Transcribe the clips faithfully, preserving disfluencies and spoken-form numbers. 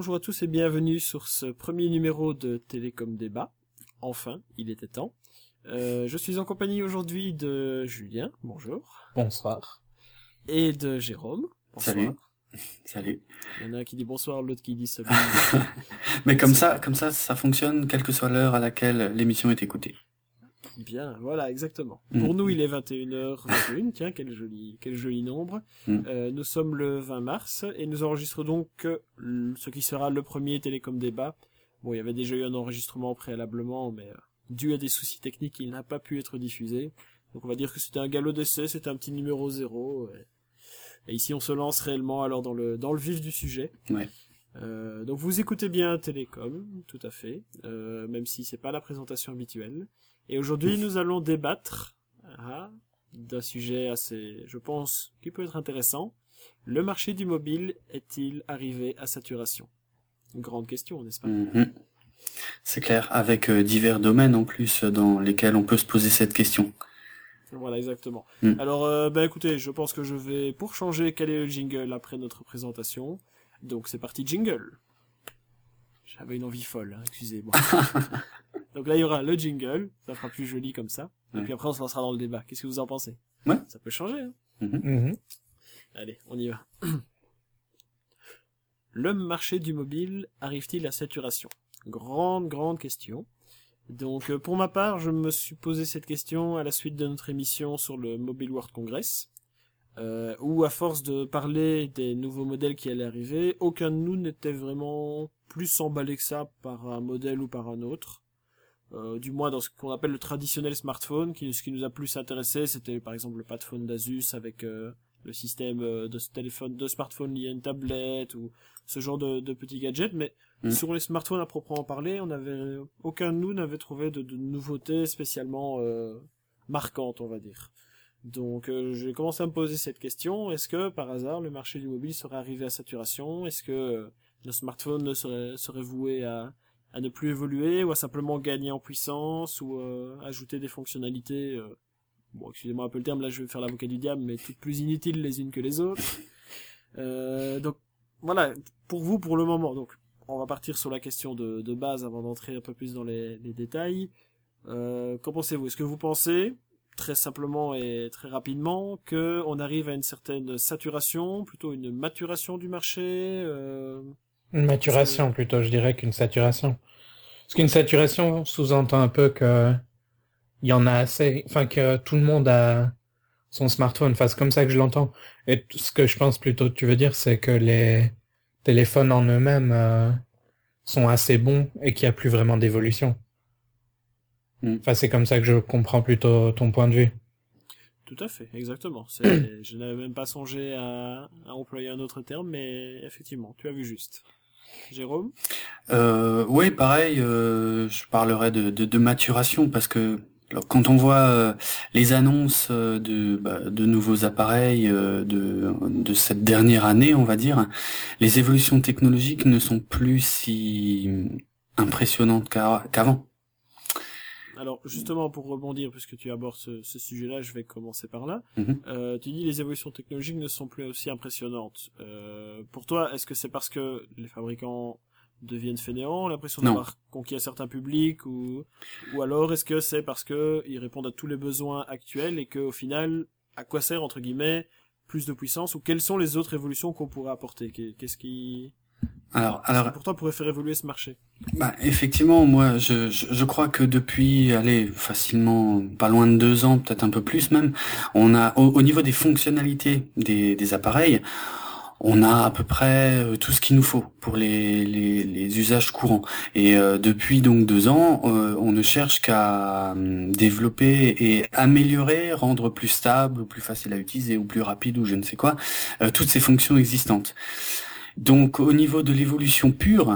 bonjour à tous et bienvenue sur ce premier numéro de Télécom Débat. Enfin, il était temps. Euh, je suis en compagnie aujourd'hui de Julien, bonjour. Bonsoir. Et de Jérôme, bonsoir. Salut. Salut. Il y en a un qui dit bonsoir, l'autre qui dit salut. Mais comme ça, comme ça, ça fonctionne, quelle que soit l'heure à laquelle l'émission est écoutée. Bien, voilà, exactement. Mm. Pour nous, il est vingt et une heures vingt et une, tiens, quel joli, quel joli nombre. Mm. Euh, nous sommes le vingt mars et nous enregistrons donc euh, ce qui sera le premier Télécom Débat. Bon, il y avait déjà eu un enregistrement préalablement, mais euh, dû à des soucis techniques, il n'a pas pu être diffusé. Donc on va dire que c'était un galop d'essai, c'était un petit numéro zéro. Et, et ici, on se lance réellement alors dans le dans le vif du sujet. Ouais. Euh, donc vous écoutez bien Télécom, tout à fait, euh, même si c'est pas la présentation habituelle. Et aujourd'hui, nous allons débattre ah, d'un sujet assez, je pense, qui peut être intéressant. Le marché du mobile est-il arrivé à saturation? Une grande question, n'est-ce pas? Mm-hmm. C'est clair, avec euh, divers domaines en plus dans lesquels on peut se poser cette question. Voilà, exactement. Mm. Alors, euh, bah écoutez, je pense que je vais, pour changer, caler le jingle après notre présentation. Donc c'est parti, jingle. J'avais une envie folle, hein, excusez-moi. Donc là, il y aura le jingle, ça fera plus joli comme ça. Et Ouais. puis après, on se lancera dans le débat. Qu'est-ce que vous en pensez? Ouais. Ça peut changer, hein. Mm-hmm. Mhm. Allez, on y va. Le marché du mobile arrive-t-il à saturation? Grande, grande question. Donc, euh, pour ma part, je me suis posé cette question à la suite de notre émission sur le Mobile World Congress, euh, où, à force de parler des nouveaux modèles qui allaient arriver, aucun de nous n'était vraiment plus emballé que ça par un modèle ou par un autre. Euh, du moins dans ce qu'on appelle le traditionnel smartphone, qui, ce qui nous a plus intéressé, c'était par exemple le Padphone d'Asus avec euh, le système euh, de téléphone, de smartphone lié à une tablette ou ce genre de, de petits gadgets. Mais Mm. sur les smartphones à proprement parler, on avait aucun de nous n'avait trouvé de, de nouveautés spécialement euh, marquantes, on va dire. Donc euh, j'ai commencé à me poser cette question: est-ce que par hasard le marché du mobile serait arrivé à saturation? Est-ce que euh, le smartphone ne serait, serait voué à à ne plus évoluer, ou à simplement gagner en puissance, ou euh, ajouter des fonctionnalités, euh, bon, excusez-moi un peu le terme, là je vais faire l'avocat du diable, mais toutes plus inutiles les unes que les autres. Euh, donc, voilà, pour vous, pour le moment, donc, on va partir sur la question de, de base avant d'entrer un peu plus dans les, les détails. Euh, qu'en pensez-vous? Est-ce que vous pensez, très simplement et très rapidement, que on arrive à une certaine saturation, plutôt une maturation du marché, euh, Une maturation plutôt, je dirais qu'une saturation. Parce qu'une saturation sous-entend un peu que il y en a assez, enfin que tout le monde a son smartphone. Enfin, c'est comme ça que je l'entends. Et t- ce que je pense plutôt que tu veux dire, c'est que les téléphones en eux-mêmes euh, sont assez bons et qu'il n'y a plus vraiment d'évolution. Mm. Enfin, c'est comme ça que je comprends plutôt ton point de vue. Tout à fait, exactement. C'est, je n'avais même pas songé à, à employer un autre terme, mais effectivement, tu as vu juste. Jérôme? Euh, oui, pareil, euh, je parlerai de, de, de maturation parce que alors, quand on voit euh, les annonces euh, de, bah, de nouveaux appareils euh, de, de cette dernière année, on va dire, les évolutions technologiques ne sont plus si impressionnantes qu'a- qu'avant. Alors, justement, pour rebondir, puisque tu abordes ce, ce sujet-là, je vais commencer par là. Mhm. Euh, tu dis les évolutions technologiques ne sont plus aussi impressionnantes. Euh, pour toi, est-ce que c'est parce que les fabricants deviennent fainéants, l'impression Non. d'avoir conquis un certain public, ou, ou alors est-ce que c'est parce que ils répondent à tous les besoins actuels et qu'au final, à quoi sert, entre guillemets, plus de puissance, ou quelles sont les autres évolutions qu'on pourrait apporter? Qu'est- Qu'est-ce qui, Alors, qu'est-ce qui alors, pour toi pourrait faire évoluer ce marché? bah, effectivement, moi, je, je, je crois que depuis, allez, facilement, pas loin de deux ans, peut-être un peu plus même, on a, au, au niveau des fonctionnalités des, des appareils, on a à peu près euh, tout ce qu'il nous faut pour les, les, les usages courants. Et euh, depuis donc deux ans, euh, on ne cherche qu'à euh, développer et améliorer, rendre plus stable, plus facile à utiliser ou plus rapide ou je ne sais quoi, euh, toutes ces fonctions existantes. Donc au niveau de l'évolution pure,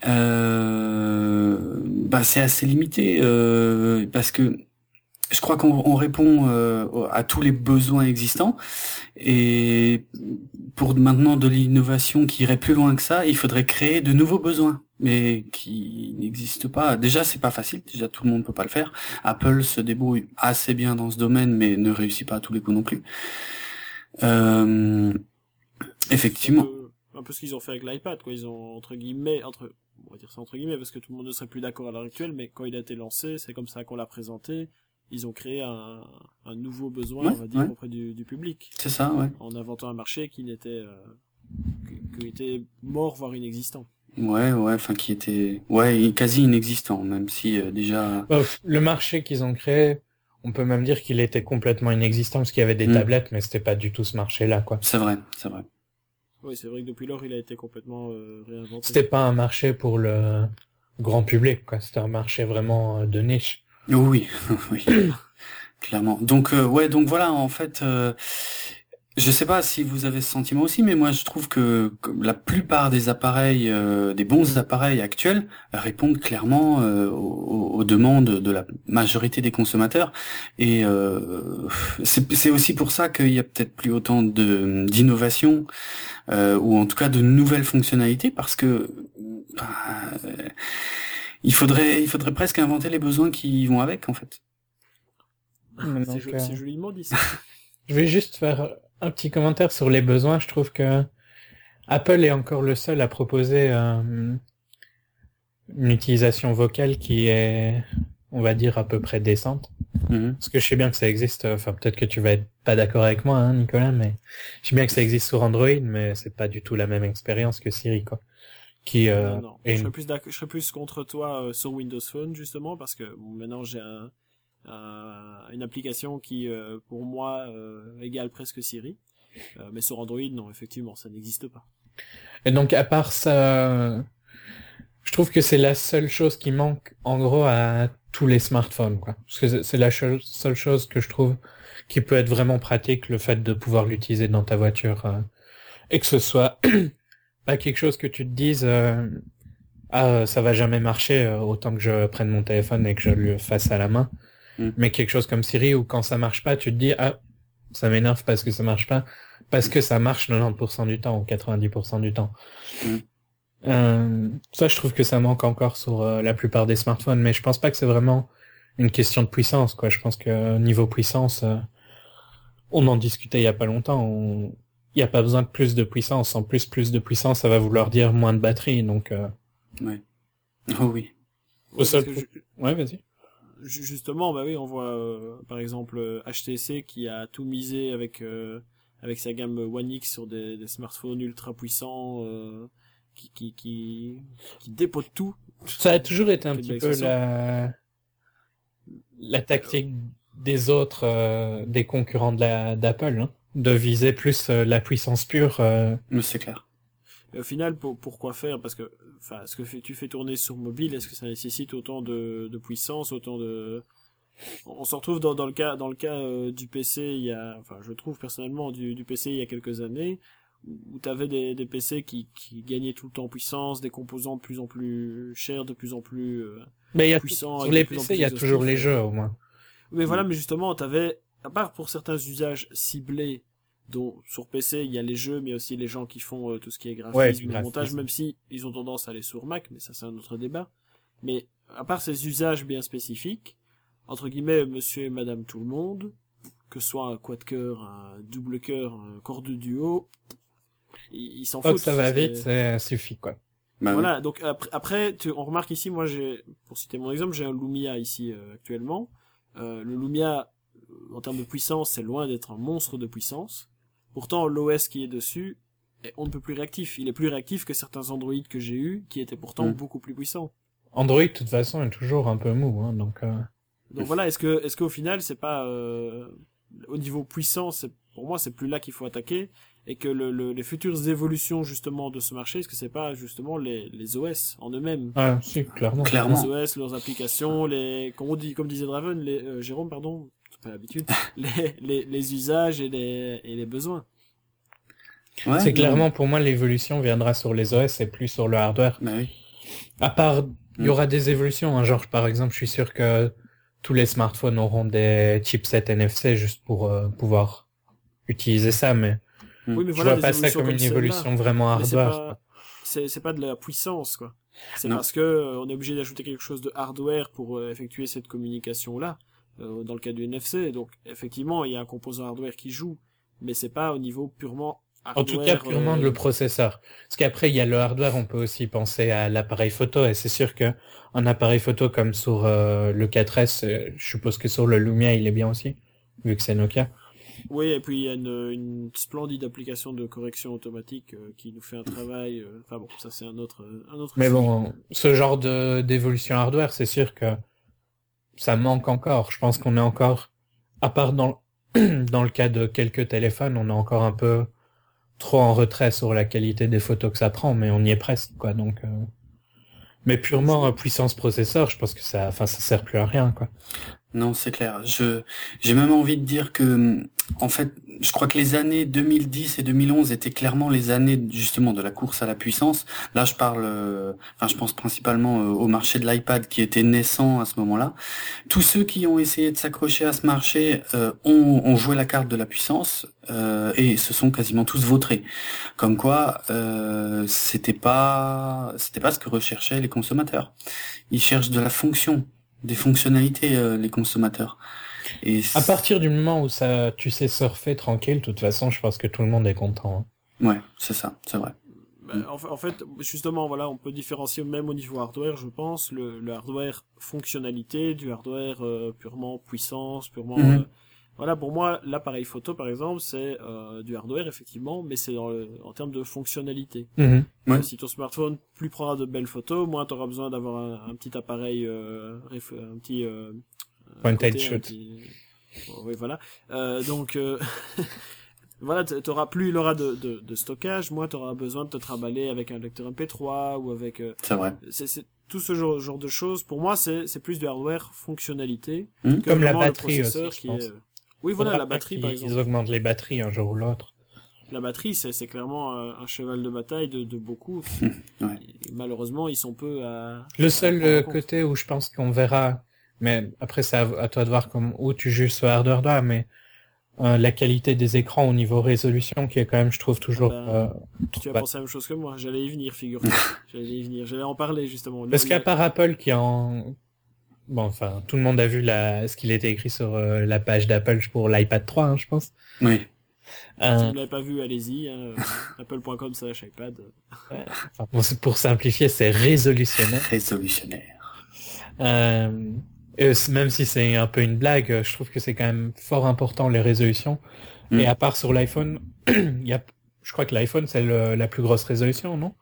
euh, bah, c'est assez limité euh, parce que je crois qu'on on répond euh, à tous les besoins existants et pour maintenant de l'innovation qui irait plus loin que ça, il faudrait créer de nouveaux besoins mais qui n'existent pas. Déjà, c'est pas facile. Déjà, tout le monde peut pas le faire. Apple se débrouille assez bien dans ce domaine, mais ne réussit pas à tous les coups non plus. Euh, effectivement. un peu ce qu'ils ont fait avec l'iPad, quoi. Ils ont, entre guillemets, entre, on va dire ça entre guillemets, parce que tout le monde ne serait plus d'accord à l'heure actuelle, mais quand il a été lancé, c'est comme ça qu'on l'a présenté. Ils ont créé un, un nouveau besoin, Ouais, on va dire, ouais. auprès du, du public. C'est ça, ouais. En inventant un marché qui n'était, euh, qui, qui était mort, voire inexistant. Ouais, ouais, enfin qui était, ouais, quasi inexistant, même si euh, déjà. Bah, le marché qu'ils ont créé, on peut même dire qu'il était complètement inexistant parce qu'il y avait des Mm. tablettes, mais c'était pas du tout ce marché-là, quoi. C'est vrai, c'est vrai. Oui, c'est vrai que depuis lors, il a été complètement euh, réinventé. C'était pas un marché pour le grand public, quoi. C'était un marché vraiment euh, de niche. Oh oui, oui, clairement. Donc euh, ouais, donc voilà, en fait, euh, je sais pas si vous avez ce sentiment aussi, mais moi je trouve que, que la plupart des appareils, euh, des bons appareils actuels, répondent clairement euh, aux, aux demandes de la majorité des consommateurs. Et euh, c'est c'est aussi pour ça qu'il y a peut-être plus autant de d'innovation, euh, ou en tout cas de nouvelles fonctionnalités, parce que bah, euh, il faudrait il faudrait presque inventer les besoins qui vont avec, en fait. Donc, C'est, jo- euh, c'est joliment dit ça. je vais juste faire un petit commentaire sur les besoins. Je trouve que Apple est encore le seul à proposer euh, une utilisation vocale qui est, on va dire, à peu près décente. Mhm. Parce que je sais bien que ça existe, enfin peut-être que tu vas être pas d'accord avec moi, hein, Nicolas, mais je sais bien que ça existe sur Android, mais c'est pas du tout la même expérience que Siri, quoi. Qui euh, non, non. est Je une- serais plus d'accord, je serais plus contre toi euh, sur Windows Phone, justement, parce que bon, maintenant j'ai un, un- une application qui, euh, pour moi, euh, égale presque Siri. Euh, mais sur Android, non, effectivement, ça n'existe pas. Et donc à part ça, je trouve que c'est la seule chose qui manque, en gros, à tous les smartphones, quoi. Parce que c'est- c'est la cho- seule chose que je trouve qui peut être vraiment pratique, le fait de pouvoir l'utiliser dans ta voiture, euh, et que ce soit pas quelque chose que tu te dises, euh, ah, euh, ça va jamais marcher, euh, autant que je prenne mon téléphone et que je le fasse à la main. Mm. Mais quelque chose comme Siri, où quand ça marche pas, tu te dis, ah, ça m'énerve parce que ça marche pas, parce que ça marche quatre-vingt-dix pour cent du temps ou quatre-vingt-dix pour cent du temps. Mm. Euh, ça, je trouve que ça manque encore sur euh, la plupart des smartphones, mais je pense pas que c'est vraiment une question de puissance, quoi. Je pense que euh, niveau puissance, euh, on en discutait il y a pas longtemps. On... Il y a pas besoin de plus de puissance. En plus, plus de puissance, ça va vouloir dire moins de batterie. Donc, euh... Ouais. Oh oui. Au seul parce que pro- ouais, vas-y. ju- justement, bah oui, on voit euh, par exemple euh, H T C qui a tout misé avec euh, avec sa gamme One X sur des, des smartphones ultra puissants euh, qui qui qui qui dépotent tout. Ça a toujours été un Quelle petit belle peu expression. la la tactique des autres, euh, des concurrents de la d'Apple, hein, de viser plus euh, la puissance pure. euh, Mais c'est clair. Et au final, pour, pourquoi faire? Parce que, enfin, ce que fait- tu fais tourner sur mobile, est-ce que ça nécessite autant de, de puissance, autant de... On se retrouve dans, dans le cas, dans le cas euh, du P C, il y a, enfin, je trouve personnellement du, du P C il y a quelques années, où tu avais des, des P C qui, qui gagnaient tout le temps en puissance, des composants de plus en plus chers, de plus en plus euh, Mais il y a puissants. sur avec les de plus en P C, plus il y a exhaustifs. toujours les jeux au moins. Mais voilà, mais justement, t'avais, à part pour certains usages ciblés, dont sur P C il y a les jeux, mais aussi les gens qui font euh, tout ce qui est graphisme, Ouais, du montage, graphisme. même si ils ont tendance à aller sur Mac, mais ça c'est un autre débat. Mais à part ces usages bien spécifiques, entre guillemets, monsieur et madame tout le monde, que ce soit un quad-cœur, un double cœur, un corps de duo, ils ils s'en Faut foutent. que ça va c'est- vite, ça suffit, quoi. Bah oui. voilà, donc après, après tu, on remarque ici, moi j'ai, pour citer mon exemple, j'ai un Lumia ici euh, actuellement. Euh, le Lumia, euh, en termes de puissance, c'est loin d'être un monstre de puissance. Pourtant, l'O S qui est dessus, est- on ne peut plus réactif. Il est plus réactif que certains Android que j'ai eus, qui étaient pourtant Mm. beaucoup plus puissants. Android, de toute façon, est toujours un peu mou, hein, donc... Euh... Donc voilà, est-ce que, est-ce qu'au final, c'est pas, euh, au niveau puissance, c'est- pour moi, c'est plus là qu'il faut attaquer, et que le, le- les futures évolutions, justement, de ce marché, est-ce que c'est pas, justement, les, les O S en eux-mêmes? Ah, si, clairement. Clairement. Les O S, leurs applications, les, comme on dit, comme disait Draven, les, euh, Jérôme, pardon, c'est pas l'habitude, les, les, les usages et les, et les besoins. Ouais, C'est non. clairement, pour moi, l'évolution viendra sur les O S et plus sur le hardware. Bah oui. À part, il y Mm. aura des évolutions, hein, genre, par exemple, je suis sûr que tous les smartphones auront des chipsets N F C juste pour euh, pouvoir utiliser ça, mais Mm. Oui, mais je voilà, vois les pas ça évolutions comme une celle-là. évolution vraiment Mais c'est hardware. pas, quoi. c'est, c'est pas de la puissance, quoi. C'est Non. parce que euh, on est obligé d'ajouter quelque chose de hardware pour euh, effectuer cette communication-là, euh, dans le cas du N F C. Donc, effectivement, il y a un composant hardware qui joue, mais c'est pas au niveau purement En tout cas, purement euh... le processeur. Parce qu'après, il y a le hardware, on peut aussi penser à l'appareil photo, et c'est sûr que un appareil photo comme sur euh, le quatre S, euh, je suppose que sur le Lumia, il est bien aussi, vu que c'est Nokia. Oui, et puis il y a une, une splendide application de correction automatique euh, qui nous fait un travail. Euh... Enfin bon, ça c'est un autre, un autre. Mais sujet. bon, ce genre de d'évolution hardware, c'est sûr que ça manque encore. Je pense qu'on est encore, à part dans dans le cas de quelques téléphones, on est encore un peu trop en retrait sur la qualité des photos que ça prend, mais on y est presque, quoi. Donc, euh... mais purement euh, puissance processeur, je pense que ça, enfin, ça sert plus à rien, quoi. Non, c'est clair. Je, j'ai même envie de dire que, en fait, je crois que les années deux mille dix et deux mille onze étaient clairement les années, justement, de la course à la puissance. Là, je parle, euh, enfin, je pense principalement euh, au marché de l'iPad qui était naissant à ce moment-là. Tous ceux qui ont essayé de s'accrocher à ce marché euh, ont, ont joué la carte de la puissance euh, et se sont quasiment tous vautrés. Comme quoi, euh, c'était pas, c'était pas ce que recherchaient les consommateurs. Ils cherchent de la fonction. Des fonctionnalités, euh, les consommateurs. Et à partir du moment où ça, tu sais surfer tranquille, de toute façon, je pense que tout le monde est content. Hein. Ouais, c'est ça, c'est vrai. Bah, en, en fait, justement, voilà, on peut différencier même au niveau hardware, je pense, le, le hardware fonctionnalité du hardware euh, purement puissance, purement. Mm-hmm. Euh, voilà, pour moi, l'appareil photo, par exemple, c'est euh, du hardware effectivement, mais c'est en, en termes de fonctionnalité. Mm-hmm. Ouais. Si ton smartphone plus prendra de belles photos, moins tu auras besoin d'avoir un, un petit appareil, euh, un petit euh, point and shoot. Petit... Oh, oui, voilà. Euh, donc euh... voilà, t'auras plus il aura de, de, de stockage, moins t'auras besoin de te trimballer avec un lecteur M P trois ou avec. Euh... C'est vrai. C'est, c'est tout ce genre, genre de choses. Pour moi, c'est c'est plus du hardware fonctionnalité. Mmh. Comme la batterie aussi, je pense. Est... Oui, voilà, la batterie par exemple. Ils augmentent les batteries un jour ou l'autre. La batterie, c'est, c'est clairement un, un cheval de bataille de, de beaucoup. Ouais. Et malheureusement, ils sont peu à... Le seul à côté où je pense qu'on verra, mais après c'est à, à toi de voir comme, où tu juges ce hardware là, mais euh, la qualité des écrans au niveau résolution qui est quand même, je trouve, toujours... Ben, euh, tu as pensé à la même chose que moi. J'allais y venir, figure-toi. J'allais y venir. J'allais en parler, justement. Parce qu'à part Apple qui en... Bon, enfin, tout le monde a vu la... ce qu'il était écrit sur euh, la page d'Apple pour l'iPad trois, hein, je pense. Oui. Euh... Si vous ne l'avez pas vu, allez-y. Hein. apple point com slash iPad. Ouais. Enfin, pour, pour simplifier, c'est résolutionnaire. Résolutionnaire. Euh... Et même si c'est un peu une blague, je trouve que c'est quand même fort important, les résolutions. Mm. Et à part sur l'iPhone, il y a... je crois que l'iPhone, c'est le... la plus grosse résolution, non?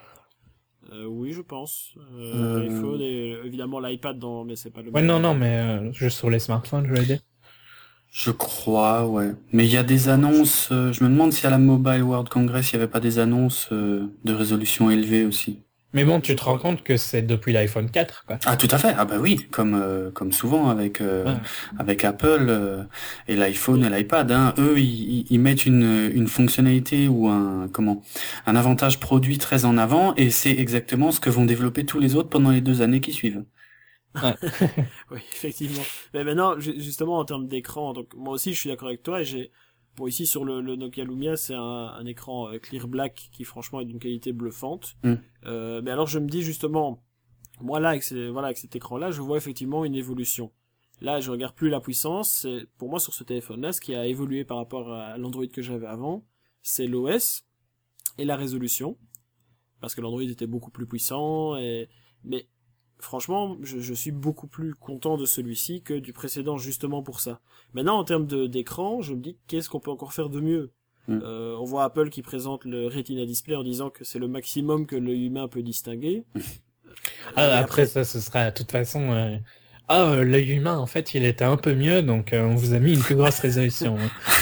Euh, oui, je pense. Euh, euh... L'iPhone et évidemment l'iPad, dans... mais c'est pas le ouais, même. Ouais, non, non, mais euh, juste sur les smartphones, je veux dire. Je crois, ouais. Mais il y a des annonces, euh, je me demande si à la Mobile World Congress, il n'y avait pas des annonces euh, de résolution élevée aussi. Mais bon, tu te rends compte que c'est depuis l'iPhone quatre, quoi. Ah, tout à fait. Ah bah oui, comme euh, comme souvent avec euh, ouais. avec Apple euh, et l'iPhone et l'iPad, hein, eux ils, ils mettent une une fonctionnalité ou un comment un avantage produit très en avant et c'est exactement ce que vont développer tous les autres pendant les deux années qui suivent. Ouais. Oui, effectivement. Mais maintenant, justement en termes d'écran, donc moi aussi je suis d'accord avec toi et j'ai bon ici sur le, le Nokia Lumia c'est un, un écran euh, clear black qui franchement est d'une qualité bluffante. Mm. Euh, mais alors je me dis justement, moi là avec, ces, voilà, avec cet écran là je vois effectivement une évolution. Là je regarde plus la puissance, c'est, pour moi sur ce téléphone là ce qui a évolué par rapport à l'Android que j'avais avant, c'est l'O S et la résolution. Parce que l'Android était beaucoup plus puissant et mais franchement, je, je suis beaucoup plus content de celui-ci que du précédent justement pour ça. Maintenant, en termes de, d'écran, je me dis qu'est-ce qu'on peut encore faire de mieux. Mm. Euh, on voit Apple qui présente le Retina Display en disant que c'est le maximum que l'œil humain peut distinguer. Ah, après, après ça, ce sera de toute façon... Euh... Ah, euh, l'œil humain, en fait, il était un peu mieux, donc euh, on vous a mis une plus grosse résolution.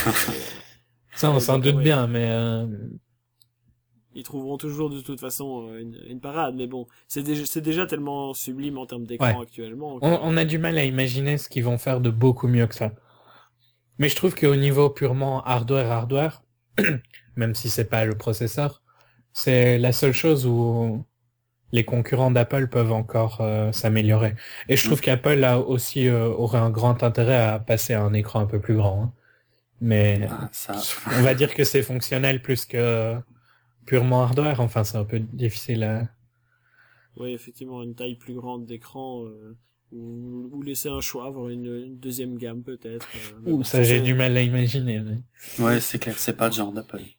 Ça, on s'en doute ouais. bien, mais... Euh... Ils trouveront toujours de toute façon une, une parade, mais bon, c'est déjà, c'est déjà tellement sublime en termes d'écran ouais. actuellement. On, on a du mal à imaginer ce qu'ils vont faire de beaucoup mieux que ça. Mais je trouve qu'au niveau purement hardware, hardware, même si c'est pas le processeur, c'est la seule chose où les concurrents d'Apple peuvent encore euh, s'améliorer. Et je trouve mmh. qu'Apple a aussi euh, aurait un grand intérêt à passer à un écran un peu plus grand. Hein. Mais ah, ça... on va dire que c'est fonctionnel plus que purement hardware, enfin c'est un peu difficile à... Oui, effectivement, une taille plus grande d'écran, euh, ou, ou laisser un choix, avoir une, une deuxième gamme peut-être. Euh, Ouh, ça j'ai du mal à imaginer. Mais... Ouais, c'est clair, c'est pas le genre d'Apple.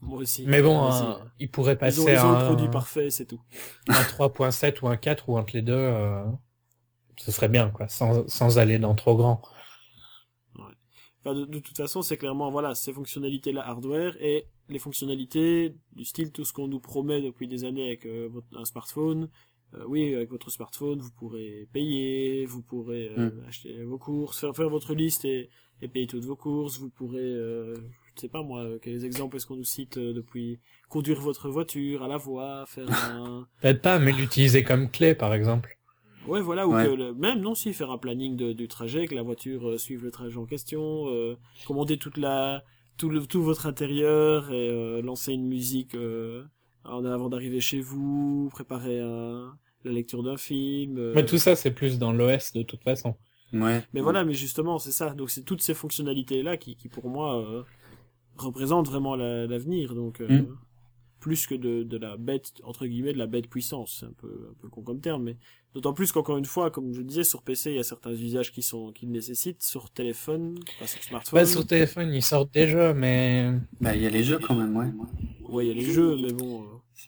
Moi aussi. Mais bon, Moi aussi. un- il pourrait Ils ont, passer ils ont à le produit un, parfait, c'est tout. un trois point sept ou un quatre ou entre les deux, euh, ce serait bien, quoi, sans, sans aller dans trop grand. Ouais. Enfin, de, de toute façon, c'est clairement, voilà, ces fonctionnalités-là hardware et les fonctionnalités du style, tout ce qu'on nous promet depuis des années avec euh, votre, un smartphone. Euh, oui, avec votre smartphone, vous pourrez payer, vous pourrez euh, Mm. acheter vos courses, faire, faire votre liste et, et payer toutes vos courses. Vous pourrez, euh, je sais pas moi, euh, quels exemples est-ce qu'on nous cite euh, depuis conduire votre voiture à la voie, faire un... Peut-être pas, mais l'utiliser comme clé, par exemple. Ouais, voilà, ou Ouais. que le- même non, si faire un planning de, du trajet, que la voiture euh, suive le trajet en question, euh, commander toute la tout le tout votre intérieur et euh, lancer une musique euh, en avant d'arriver chez vous, préparer un, la lecture d'un film. euh. Mais tout ça, c'est plus dans l'O S, de toute façon. Ouais. Mais voilà, mais justement, c'est ça. Donc c'est toutes ces fonctionnalités là qui qui pour moi euh, représentent vraiment la- l'avenir. Donc euh, Mm. plus que de de la bête entre guillemets de la bête puissance, c'est un peu un peu con comme terme, mais d'autant plus qu'encore une fois, comme je disais, sur P C, il y a certains usages qui sont qui le nécessitent. Sur téléphone, pas sur smartphone. Bah, sur téléphone, ils sortent des jeux, mais Bah, il y a les jeux quand même, ouais. Ouais, il y a les jeux, mais bon.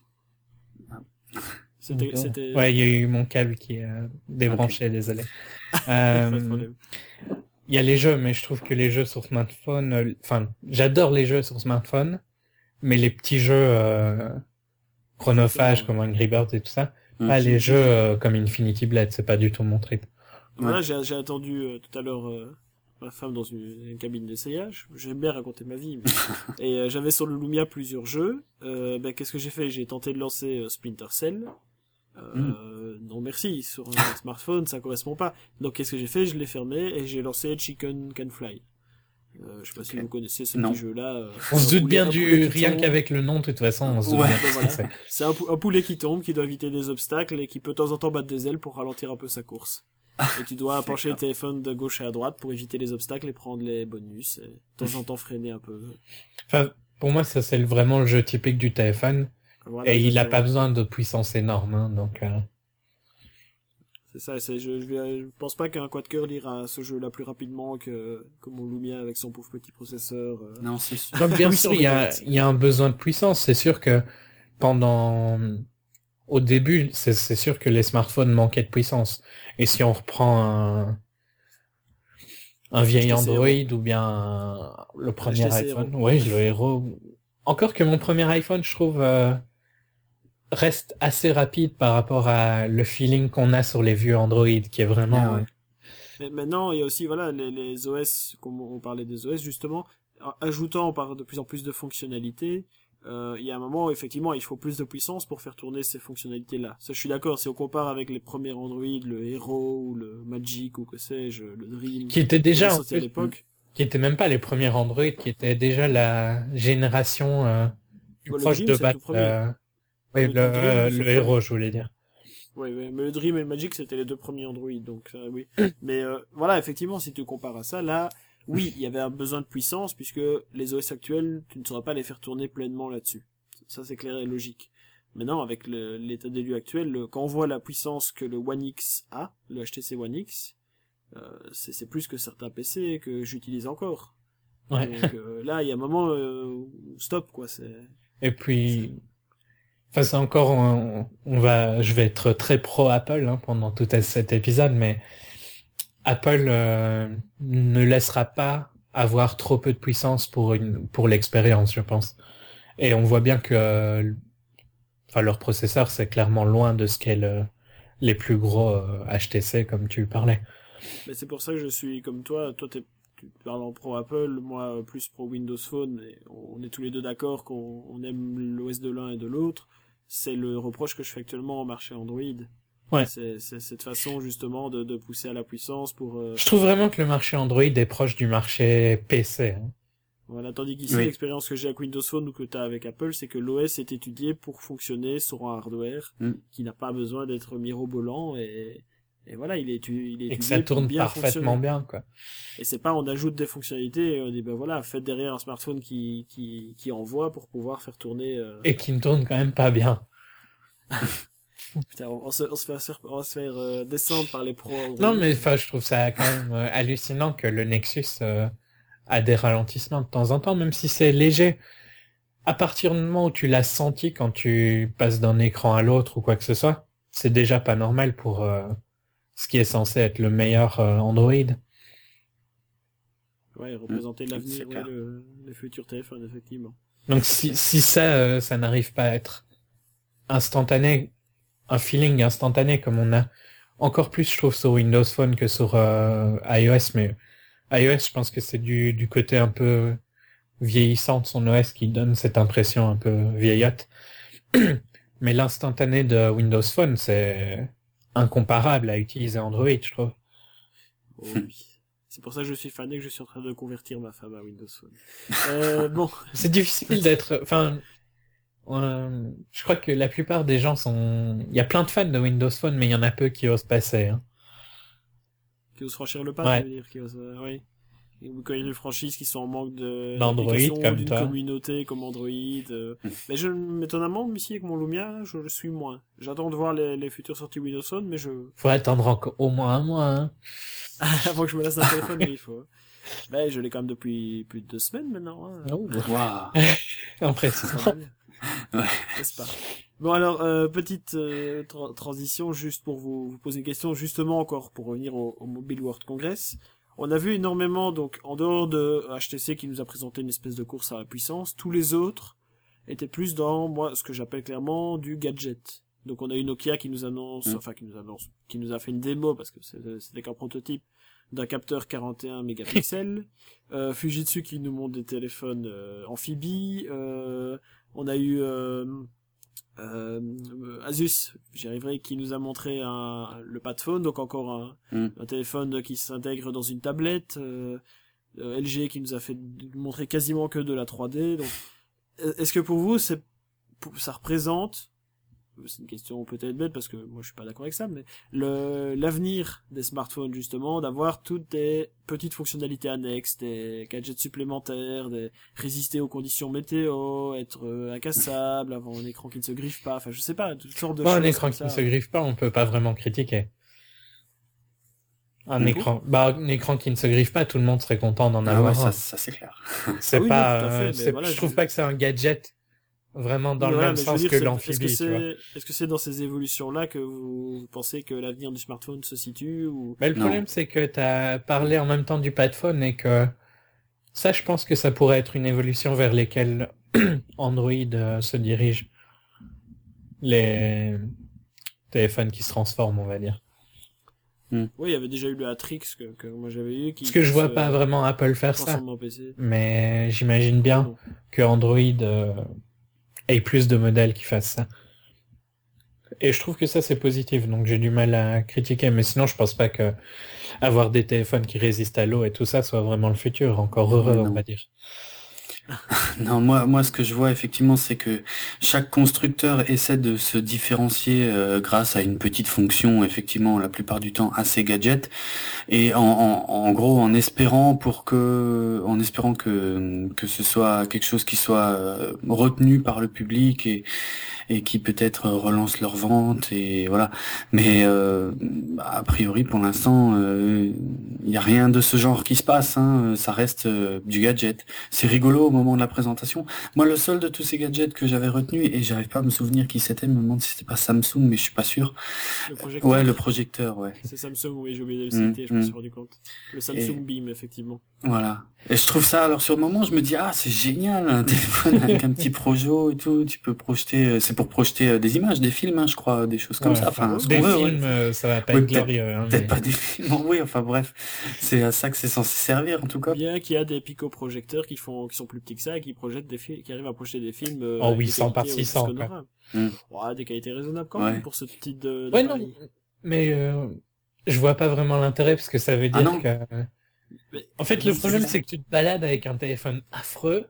euh, C'était c'était ouais, il y a eu mon câble qui est euh, débranché, désolé. pas de Euh, problème. Il y a les jeux, mais je trouve que les jeux sur smartphone, euh, enfin, j'adore les jeux sur smartphone, mais les petits jeux euh, chronophages Exactement. comme Angry Birds et tout ça, Mm. pas les jeux euh, comme Infinity Blade, c'est pas du tout mon trip. Voilà, j'ai j'ai attendu euh, tout à l'heure euh, ma femme dans une, une cabine d'essayage. J'aime bien raconter ma vie. Mais... et euh, j'avais sur le Lumia plusieurs jeux. Euh, ben, qu'est-ce que j'ai fait? J'ai tenté de lancer euh, Splinter Cell. Euh, Non merci, sur un smartphone ça correspond pas. Donc qu'est-ce que j'ai fait? Je l'ai fermé et j'ai lancé Chicken Can Fly. Euh, je sais pas si Ok. vous connaissez ce Non. petit jeu-là. euh, On se c'est un doute poulet- bien un du, poulet qui rien tombe. qu'avec le nom, de toute façon, on se doute Ouais, bien ben ce voilà. que c'est. C'est un, pou- un poulet qui tombe, qui doit éviter des obstacles et qui peut de temps en temps battre des ailes pour ralentir un peu sa course. Et tu dois pencher le téléphone de gauche à droite pour éviter les obstacles et prendre les bonus. Et de temps en temps freiner un peu. Enfin, pour moi, ça c'est le- vraiment le jeu typique du téléphone, Voilà, et il a exactement. pas besoin de puissance énorme, hein, donc. Euh... C'est ça, c'est, je, je, vais- je pense pas qu'un quad-cœur ira ce jeu-là plus rapidement que, que mon Lumia avec son pauvre petit processeur. euh. Non, c'est sûr. Donc bien Oui, sûr, sur il y a, mégahertz. il y a un besoin de puissance. C'est sûr que pendant, au début, c'est c'est sûr que les smartphones manquaient de puissance. Et si on reprend un, un vieil H T C Android ou bien un- le premier H T C iPhone, Hero. oui, le héros. Encore que mon premier iPhone, je trouve, euh, reste assez rapide par rapport à le feeling qu'on a sur les vieux Android, qui est vraiment. Ah ouais. Mais maintenant, il y a aussi, voilà, les, les O S, comme on parlait des O S, justement, a- ajoutant par de plus en plus de fonctionnalités, euh, il y a un moment où, effectivement, il faut plus de puissance pour faire tourner ces fonctionnalités-là. Ça, je suis d'accord, si on compare avec les premiers Android, le Hero, ou le Magic, ou que sais-je, le Dream, Qui était déjà, qui en sorti à plus, l'époque. qui était même pas les premiers Android, qui était déjà la génération euh, plus Bah, le proche Dream, de c'est le battre. tout premier. euh, Oui, Le- le, le Dream, euh, c'est le le héros, premier. je voulais dire. Oui, oui, mais le Dream et le Magic, c'était les deux premiers Android, donc euh, oui. Mais euh, voilà, effectivement, si tu compares à ça, là, oui, il y avait un besoin de puissance, puisque les O S actuels, tu ne saurais pas les faire tourner pleinement là-dessus. Ça, c'est clair et logique. Maintenant, avec le- l'état des lieux actuel, le- quand on voit la puissance que le One X a, le H T C One X, euh, c'est c'est plus que certains P C que j'utilise encore. Ouais. Donc euh, là, il y a un moment, euh, où stop, quoi, c'est... Et puis, enfin, c'est encore, on, on va, je vais être très pro Apple hein, pendant tout cet épisode, mais Apple euh, ne laissera pas avoir trop peu de puissance pour une, pour l'expérience, je pense. Et on voit bien que, euh, enfin, leur processeur, c'est clairement loin de ce qu'est le, les plus gros euh, H T C, comme tu parlais. Mais c'est pour ça que je suis comme toi. Toi, t'es, tu parles en pro Apple, moi plus pro Windows Phone. Et on est tous les deux d'accord qu'on on aime l'O S de l'un et de l'autre. C'est le reproche que je fais actuellement au marché Android. Ouais. C'est, c'est cette façon justement de, de pousser à la puissance pour. Euh, Je trouve vraiment que le marché Android est proche du marché P C. Hein. Voilà, tandis qu'ici, Oui. l'expérience que j'ai avec Windows Phone ou que tu as avec Apple, c'est que l'O S est étudié pour fonctionner sur un hardware Mm. qui n'a pas besoin d'être mirobolant et, et voilà, il est, étu- il est Et que étudié ça pour tourne bien parfaitement fonctionner. bien, quoi. Et c'est pas on ajoute des fonctionnalités et on dit ben voilà, faites derrière un smartphone qui, qui, qui envoie pour pouvoir faire tourner. Euh... Et qui ne tourne quand même pas bien. Putain, on, on se, on se fait, on va se faire euh, descendre par les pros. Non, mais enfin, je trouve ça quand même euh, hallucinant que le Nexus euh, a des ralentissements de temps en temps, même si c'est léger. à partir du moment où tu l'as senti quand tu passes d'un écran à l'autre ou quoi que ce soit, c'est déjà pas normal pour euh, ce qui est censé être le meilleur euh, Android. Ouais, représenter mmh, l'avenir, ouais, le, le futur téléphone, effectivement. Donc si, si ça, euh, ça n'arrive pas à être instantané, un feeling instantané comme on a encore plus, je trouve, sur Windows Phone que sur euh, iOS, mais iOS, je pense que c'est du, du côté un peu vieillissant de son O S qui donne cette impression un peu vieillotte. Mais l'instantané de Windows Phone, c'est incomparable à utiliser Android, je trouve. Oh, oui. C'est pour ça que je suis fan et que je suis en train de convertir ma femme à Windows Phone. Euh, bon. C'est difficile d'être, enfin, euh, je crois que la plupart des gens sont, il y a plein de fans de Windows Phone, mais il y en a peu qui osent passer, hein. Qui osent franchir le pas, ouais. je veux dire, qui osent, euh, oui. Quand il y a des franchises qui sont en manque de d'Android comme d'une toi. communauté comme Android, euh... mais je étonnamment ici avec mon Lumia, je le suis moins. J'attends de voir les, les futures sorties Windows Phone, mais je faut attendre encore au moins un mois, hein. Avant que je me laisse un téléphone, oui, il faut. Ben, je l'ai quand même depuis plus de deux semaines maintenant. Hein. Oh, wow. Impressionnant. Ouais. N'est-ce pas? Bon alors, euh, petite euh, tra- transition juste pour vous, vous poser une question, justement encore pour revenir au, au Mobile World Congress. On a vu énormément, donc en dehors de H T C qui nous a présenté une espèce de course à la puissance, tous les autres étaient plus dans, moi, ce que j'appelle clairement du gadget. Donc on a eu Nokia qui nous annonce, mmh. enfin qui nous annonce, qui nous a fait une démo parce que c'était qu'un prototype d'un capteur quarante et un mégapixels. euh, Fujitsu qui nous montre des téléphones euh, amphibies. Euh, on a eu euh, euh, Asus, j'y arriverai, qui nous a montré un, le Padphone, donc encore un, mmh. un téléphone qui s'intègre dans une tablette. Euh, euh, L G qui nous a fait montrer quasiment que de la trois D. Donc, est-ce que pour vous, c'est, ça représente, c'est une question peut-être bête parce que moi je suis pas d'accord avec ça, mais le l'avenir des smartphones justement, d'avoir toutes des petites fonctionnalités annexes, des gadgets supplémentaires, des résister aux conditions météo, être euh, incassable, avoir un écran qui ne se griffe pas, enfin je sais pas, toutes sortes de bon, choses. Un écran qui ça. ne se griffe pas, on peut pas vraiment critiquer. Un mmh. écran, bah un écran qui ne se griffe pas, tout le monde serait content d'en ah avoir ouais, un. ça, ça c'est clair. C'est ah oui, pas, non, fait, c'est, voilà, je trouve je... pas que c'est un gadget. Vraiment dans ouais, le même sens dire, que c'est, l'amphibie, est-ce que tu vois. Est-ce que c'est dans ces évolutions-là que vous pensez que l'avenir du smartphone se situe ou... Mais le non. problème, c'est que t'as parlé en même temps du Padphone et que ça, je pense que ça pourrait être une évolution vers lesquelles Android euh, se dirige. Les téléphones qui se transforment, on va dire. Mm. Oui, il y avait déjà eu le Atrix que, que moi j'avais eu. Qui, Parce que je vois se... pas vraiment Apple faire ça. P C. Mais j'imagine bien non. que Android euh, ait plus de modèles qui fassent ça. Et je trouve que ça c'est positif, donc j'ai du mal à critiquer. Mais sinon, je pense pas que avoir des téléphones qui résistent à l'eau et tout ça soit vraiment le futur. Encore heureux, non. on va dire. Non, moi, moi, ce que je vois effectivement, c'est que chaque constructeur essaie de se différencier euh, grâce à une petite fonction, effectivement, la plupart du temps assez gadget, et en, en, en gros, en espérant pour que, en espérant que que ce soit quelque chose qui soit euh, retenu par le public et et qui peut-être relance leur vente et voilà. Mais euh, a priori, pour l'instant, il euh, y a rien de ce genre qui se passe. Hein. Ça reste euh, du gadget. C'est rigolo au moment de la présentation. Moi, le seul de tous ces gadgets que j'avais retenu, et j'arrive pas à me souvenir qui c'était, me demande si c'était pas Samsung, mais je suis pas sûr. Le projecteur. Ouais, le projecteur, ouais. C'est Samsung, oui, j'ai oublié de le citer, mmh, je me suis rendu compte. Le Samsung et... Beam, effectivement. Voilà. Et je trouve ça, alors sur le moment, je me dis, ah, c'est génial, un téléphone avec un petit projo et tout, tu peux projeter, c'est pour projeter des images, des films, hein, je crois, des choses comme ouais, ça. Enfin, des veut, films, ouais. ça va pas ouais, être glorieux. Hein, peut-être mais... pas des films, oui, enfin bref, c'est à ça que c'est censé servir, en tout cas. Bien qu'il y a des picoprojecteurs qui font, qui sont plus petits que ça, et qui projettent des films, qui arrivent à projeter des films. Euh, en huit cents par six cents, quoi. Mm. Ouais, des qualités raisonnables quand ouais. même pour ce type de. Ouais, non, mais euh, je vois pas vraiment l'intérêt parce que ça veut dire ah que. Mais, en fait, le problème, c'est que tu te balades avec un téléphone affreux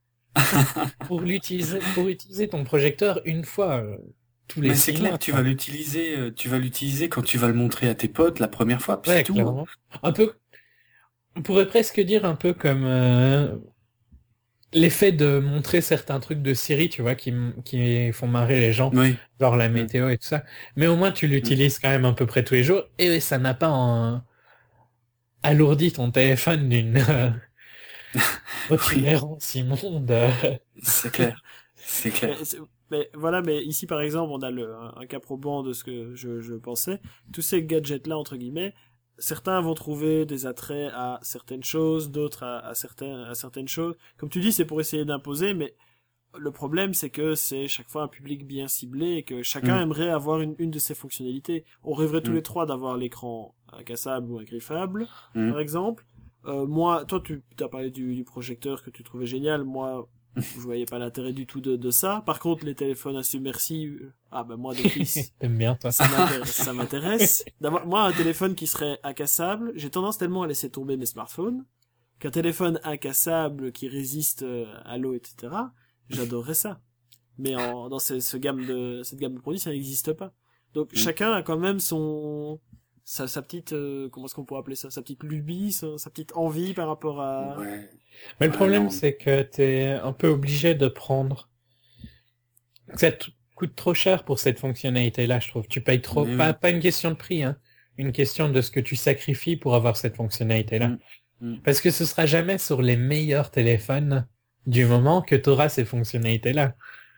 pour l'utiliser, pour utiliser ton projecteur une fois euh, tous les. Mais c'est clair, tu vas l'utiliser, euh, tu vas l'utiliser quand tu vas le montrer à tes potes la première fois. Puis ouais, c'est tout. Clairement. Un peu, on pourrait presque dire un peu comme euh, l'effet de montrer certains trucs de Siri, tu vois, qui qui font marrer les gens, oui. genre la météo oui. et tout ça. Mais au moins, tu l'utilises oui. quand même à peu près tous les jours et ça n'a pas un alourdit ton téléphone d'une Tolérance immonde. euh. C'est clair, c'est clair. Mais, c'est- mais voilà, mais ici par exemple, on a le, un, un cas probant de ce que je, je pensais. Tous ces gadgets-là, entre guillemets, certains vont trouver des attraits à certaines choses, d'autres à, à, certains, à certaines choses. Comme tu dis, c'est pour essayer d'imposer, mais le problème, c'est que c'est chaque fois un public bien ciblé et que chacun Mm. aimerait avoir une, une de ces fonctionnalités. On rêverait tous Mm. les trois d'avoir l'écran incassable ou ingriffable, Mm. par exemple. Euh, moi, toi, tu as parlé du, du projecteur que tu trouvais génial. Moi, je voyais pas l'intérêt du tout de, de ça. Par contre, les téléphones à submersie, euh, ah ben moi d'office, T'aimes bien, toi. ça m'intéresse. ça m'intéresse. D'avoir moi un téléphone qui serait incassable. J'ai tendance tellement à laisser tomber mes smartphones qu'un téléphone incassable qui résiste euh, à l'eau, et cetera. J'adorerais ça. Mais en, dans ce, ce gamme de cette gamme de produits, ça n'existe pas. Donc Mm. chacun a quand même son sa, sa petite euh, comment est-ce qu'on pourrait appeler ça, sa petite lubie, sa, sa petite envie par rapport à. Ouais. Mais le Ouais, problème, non. c'est que t'es un peu obligé de prendre... Ça te coûte trop cher pour cette fonctionnalité-là, je trouve. Tu payes trop... Mais Pas, oui. pas une question de prix, hein. Une question de ce que tu sacrifies pour avoir cette fonctionnalité-là. Mm. Mm. Parce que ce sera jamais sur les meilleurs téléphones du moment que tu auras ces fonctionnalités-là.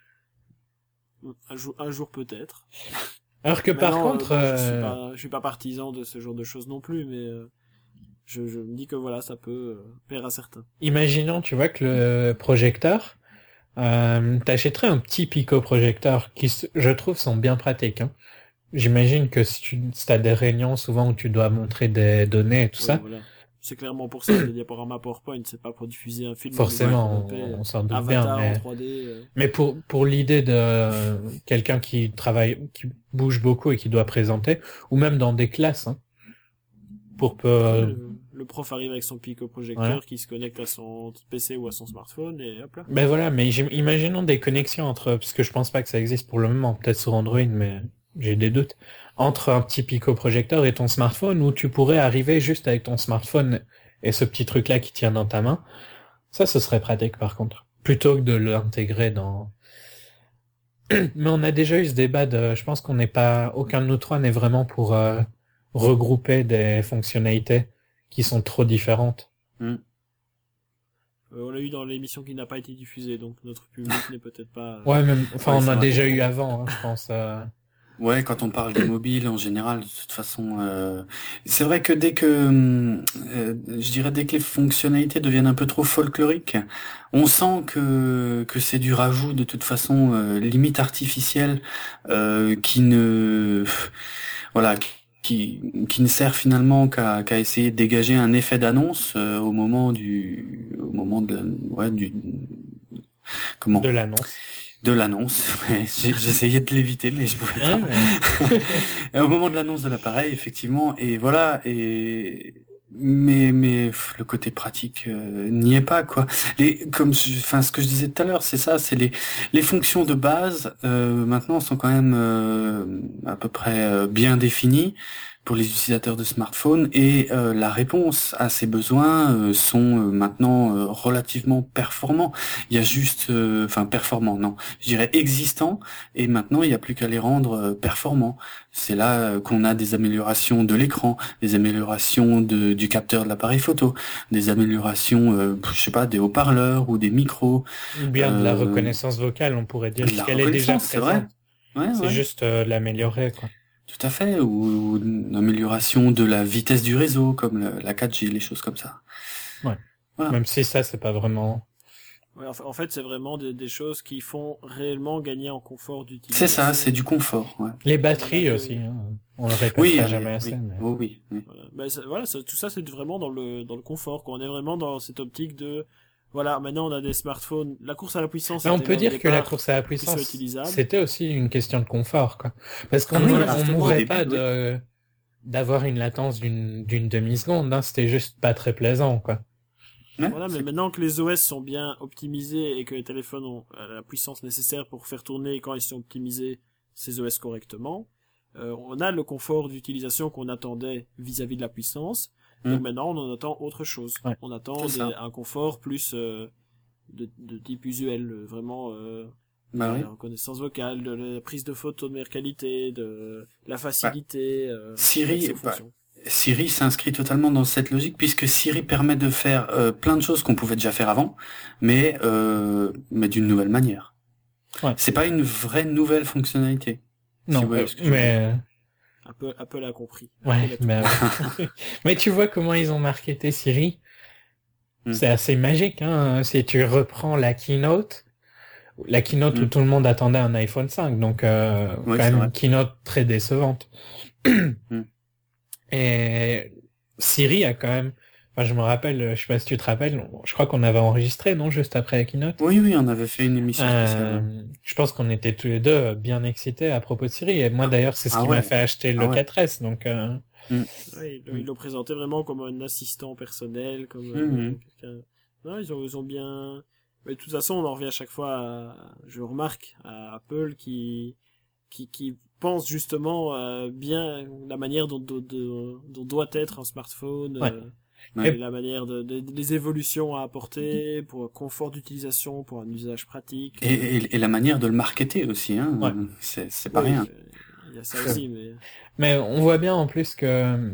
Un jour, un jour peut-être. Alors que par Maintenant, contre... euh, bon, je suis euh, pas, je suis pas partisan de ce genre de choses non plus, mais euh, je, je me dis que voilà, ça peut euh, plaire à certains. imaginons, tu vois, que le projecteur... Euh, t'achèterais un petit pico-projecteur qui, s- je trouve, sont bien pratiques. Hein. J'imagine que si tu si t'as des réunions souvent où tu dois montrer des données et tout Oui, ça, voilà. C'est clairement pour ça, les diaporamas PowerPoint, c'est pas pour diffuser un film. forcément, en on, on s'en doute Avatar bien. Mais, en trois D. euh. mais pour pour l'idée de euh, quelqu'un qui travaille, qui bouge beaucoup et qui doit présenter, ou même dans des classes, hein, pour peu, euh, le, le prof arrive avec son pico-projecteur Voilà. qui se connecte à son P C ou à son smartphone et hop là. ben voilà. Mais j'im- imaginons des connexions entre, parce que je pense pas que ça existe pour le moment, peut-être sur Android, mais j'ai des doutes, entre un petit pico-projecteur et ton smartphone, où tu pourrais arriver juste avec ton smartphone et ce petit truc-là qui tient dans ta main. Ça, ce serait pratique, par contre. Plutôt que de l'intégrer dans... Mais on a déjà eu ce débat de... Je pense qu'on n'est pas... Aucun de nous trois n'est vraiment pour euh, regrouper des fonctionnalités qui sont trop différentes. Euh, on l'a eu dans l'émission qui n'a pas été diffusée, donc notre public n'est peut-être pas. euh, Ouais, même... Enfin, Ouais, on c'est a vrai. déjà eu avant, hein, je pense. euh. Ouais, quand on parle des mobiles en général, de toute façon, euh, c'est vrai que dès que, hum, euh, je dirais dès que les fonctionnalités deviennent un peu trop folkloriques, on sent que que c'est du rajout de toute façon euh, limite artificiel, euh, qui ne, voilà, qui qui ne sert finalement qu'à qu'à essayer de dégager un effet d'annonce euh, au moment du, au moment de, la- ouais, du, comment, De l'annonce. de l'annonce. Ouais, j'ai- j'essayais de l'éviter, mais je pouvais pas. Ouais, mais- Et au moment de l'annonce de l'appareil, effectivement, et voilà, et mais mais pff, le côté pratique euh, n'y est pas quoi. Les comme je- enfin ce que je disais tout à l'heure, c'est ça, c'est les les fonctions de base euh, maintenant sont quand même euh, à peu près euh, bien définies pour les utilisateurs de smartphones et euh, la réponse à ces besoins euh, sont euh, maintenant euh, relativement performants. Il y a juste euh, enfin performants, non, je dirais existants et maintenant il n'y a plus qu'à les rendre euh, performants. C'est là euh, qu'on a des améliorations de l'écran, des améliorations de, du capteur de l'appareil photo, des améliorations, euh, je sais pas, des haut-parleurs ou des micros, Ou bien de la Euh, reconnaissance vocale, on pourrait dire, de la qu'elle est déjà reconnaissance, c'est vrai. présente. Ouais, C'est ouais, juste euh, l'améliorer, quoi. tout à fait, ou, ou une amélioration de la vitesse du réseau, comme la, la quatre G, les choses comme ça. Voilà. Même si ça, c'est pas vraiment... Ouais, en fa- en fait, c'est vraiment des, des choses qui font réellement gagner en confort C'est d'utilisation. ça, c'est du confort. Ouais. Les batteries Voilà, aussi, que- hein. On le répétera Oui, jamais allez, assez, oui. mais... Oh, oui, oui. Voilà, ben, ça- voilà ça- tout ça c'est vraiment dans le dans le confort, quoi. On est vraiment dans cette optique de voilà, maintenant on a des smartphones, la course à la puissance. Mais on était peut là au dire que la départ, course à la plus puissance, utilisable. c'était aussi une question de confort, quoi. Parce qu'on Ah oui, on voilà, justement, mourrait au début, pas oui. de d'avoir une latence d'une d'une demi-seconde, hein. C'était juste pas très plaisant, quoi. Ouais, Voilà, mais c'est- maintenant que les O S sont bien optimisés et que les téléphones ont euh, la puissance nécessaire pour faire tourner quand ils sont optimisés ces O S correctement, euh, on a le confort d'utilisation qu'on attendait vis-à-vis de la puissance. Donc Mm. maintenant, on en attend autre chose. Ouais. On attend C'est ça. des- un confort plus euh, de, de type usuel, euh, vraiment euh, Bah de oui. la reconnaissance vocale, de la prise de photos de meilleure qualité, de la facilité. euh, Siri, avec ses bah, fonctions. Siri s'inscrit totalement dans cette logique puisque Siri permet de faire euh, plein de choses qu'on pouvait déjà faire avant, mais euh, mais d'une nouvelle manière. Ouais. C'est pas une vraie nouvelle fonctionnalité. Non, Si vous voyez euh, ce que je veux mais Apple, Apple a compris. ouais, Apple a tout mais, compris. mais tu vois comment ils ont marketé Siri. Hmm. C'est assez magique, hein. Si tu reprends la keynote, la keynote Mm. où tout le monde attendait un iPhone cinq, donc euh, Oui, quand c'est même vrai. une keynote très décevante. Mm. Et Siri a quand même, enfin je me rappelle, je sais pas si tu te rappelles, je crois qu'on avait enregistré, non, juste après la keynote. Oui, oui, on avait fait une émission spéciale. Euh, je pense qu'on était tous les deux bien excités à propos de Siri. Et moi d'ailleurs, c'est ce Ah qui ouais. m'a fait acheter le Ah ouais. quatre S. Donc euh, Ouais, ils ils l'ont présenté vraiment comme un assistant personnel, comme Mhm. euh, quelqu'un. Non, ils ont, ils ont bien. Mais de toute façon, on en revient à chaque fois, à, je remarque, à Apple qui, qui, qui pense justement euh, bien la manière dont, dont, dont, dont doit être un smartphone, Ouais. euh, Ouais. et la manière de, de, les évolutions à apporter pour un confort d'utilisation, pour un usage pratique. Et, et, et la manière de le marketer aussi, hein. Ouais. C'est, c'est pas Oui, rien. euh, il y a ça aussi, mais. mais on voit bien en plus que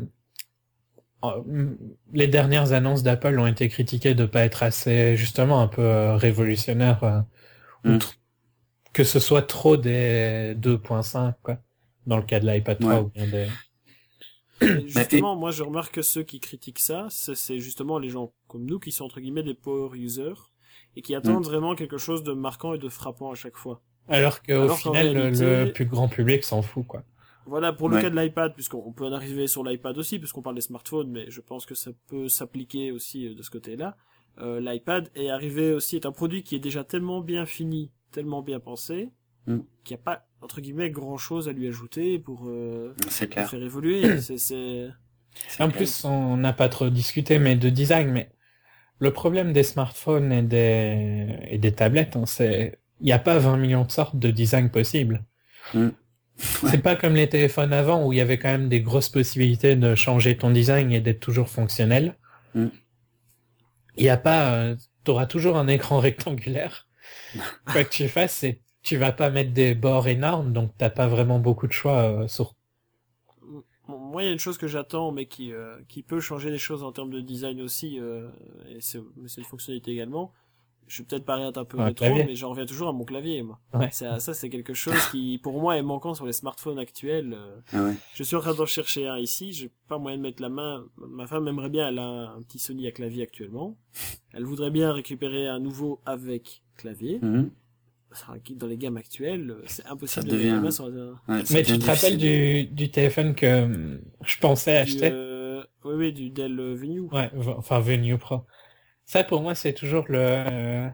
euh, les dernières annonces d'Apple ont été critiquées de pas être assez, justement, un peu euh, révolutionnaires, euh, ou Mm. tr- que ce soit trop des deux point cinq, quoi, dans le cas de l'iPad trois Ouais. ou bien des... Et justement, moi je remarque que ceux qui critiquent ça, c'est c'est justement les gens comme nous qui sont entre guillemets des power users et qui attendent vraiment quelque chose de marquant et de frappant à chaque fois. Alors qu'au Alors qu'en final, le- réalité- le plus grand public s'en fout, quoi. Voilà, pour le Ouais. cas de l'iPad, puisqu'on peut en arriver sur l'iPad aussi, puisqu'on parle des smartphones, mais je pense que ça peut s'appliquer aussi euh, de ce côté-là. Euh, L'iPad est arrivé aussi, est un produit qui est déjà tellement bien fini, tellement bien pensé, Mm. qu'il n'y a pas, entre guillemets, grand-chose à lui ajouter pour, euh, C'est pour clair. faire évoluer. C'est, c'est... C'est En clair. plus, on n'a pas trop discuté, mais de design, mais le problème des smartphones et des, et des tablettes, hein, c'est, il n'y a pas vingt millions de sortes de design possibles. Mm. C'est pas comme les téléphones avant où il y avait quand même des grosses possibilités de changer ton design et d'être toujours fonctionnel. Mm. Il y a pas, euh, t'auras toujours un écran rectangulaire. Quoi que tu fasses, c'est, tu vas pas mettre des bords énormes, donc t'as pas vraiment beaucoup de choix euh, sur. Bon, moi, il y a une chose que j'attends, mais qui euh, qui peut changer les choses en termes de design aussi, euh, et c'est mais c'est une fonctionnalité également. Je vais peut-être paraître un peu Un rétro, clavier. mais j'en reviens toujours à mon clavier, moi. Ouais. C'est, ça, c'est quelque chose qui, pour moi, est manquant sur les smartphones actuels. Euh, Ah ouais. Je suis en train d'en chercher un ici, j'ai pas moyen de mettre la main. Ma femme aimerait bien, elle a un petit Sony à clavier actuellement. Elle voudrait bien récupérer un nouveau avec clavier. Mhm. Dans les gammes actuelles, c'est impossible Ça de mettre la devient- main sur un... Ouais, ça Mais devient tu te rappelles difficile. du, du téléphone que euh, je pensais du, acheter? euh, oui, oui, du Dell Venue. Ouais, v- enfin Venue Pro. Ça pour moi c'est toujours le. euh,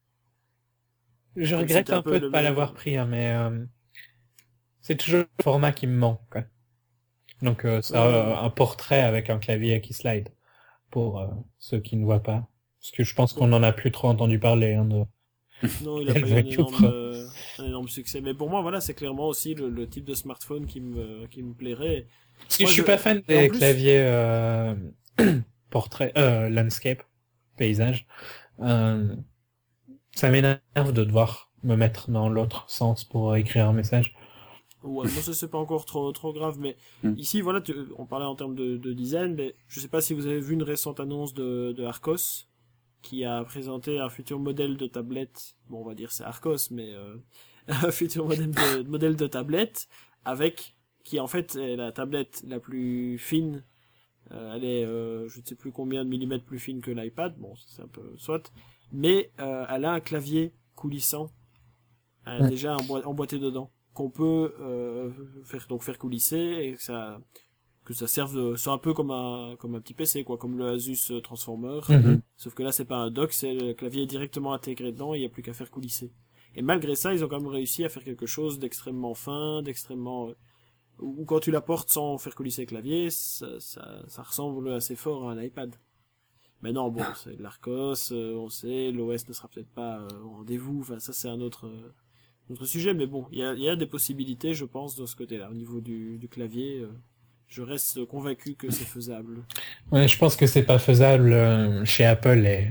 Je Comme regrette c'était un un peu peu de le pas même- l'avoir pris, hein, mais euh, c'est toujours le format qui me manque, quoi. Donc euh, ça, Ouais. euh, un portrait avec un clavier qui slide pour euh, ceux qui ne voient pas, parce que je pense qu'on en a plus trop entendu parler. Hein, de... Non, il a Dell pas eu un Venue énorme, Pro. euh, un énorme succès. Mais pour moi, voilà, c'est clairement aussi le, le type de smartphone qui me, qui me plairait. Parce que Moi, je suis je- pas fan et en des plus- claviers euh, portrait, euh, landscape, paysage. Euh, ça m'énerve de devoir me mettre dans l'autre sens pour écrire un message. Ouais, moi ça c'est pas encore trop trop grave, mais Mm. ici voilà, tu- on parlait en termes de, de design, mais je sais pas si vous avez vu une récente annonce de, de Arcos qui a présenté un futur modèle de tablette. Bon, on va dire c'est Arcos, mais euh, un futur modèle de modèle de tablette avec qui en fait est la tablette la plus fine. Euh, elle est euh, je ne sais plus combien de millimètres plus fine que l'iPad. Bon, c'est un peu soit, mais euh, elle a un clavier coulissant, euh, Ouais. déjà emboi- emboîté dedans, qu'on peut euh, faire donc faire coulisser et que ça que ça serve de, c'est un peu comme un comme un petit P C quoi, comme le Asus Transformer, Mhm. sauf que là c'est pas un dock, c'est le clavier est directement intégré dedans et il y a plus qu'à faire coulisser. Et malgré ça, ils ont quand même réussi à faire quelque chose d'extrêmement fin, d'extrêmement euh, où quand tu la portes sans faire coulisser le clavier, ça, ça, ça ressemble assez fort à un iPad. Mais non, bon, c'est de l'Arcos, euh, on sait, l'O S ne sera peut-être pas euh, au rendez-vous, enfin ça c'est un autre euh, autre sujet, mais bon, il y a, il y a des possibilités, je pense, de ce côté-là. Au niveau du, du clavier, euh, je reste convaincu que c'est faisable. Ouais, je pense que c'est pas faisable euh, chez Apple et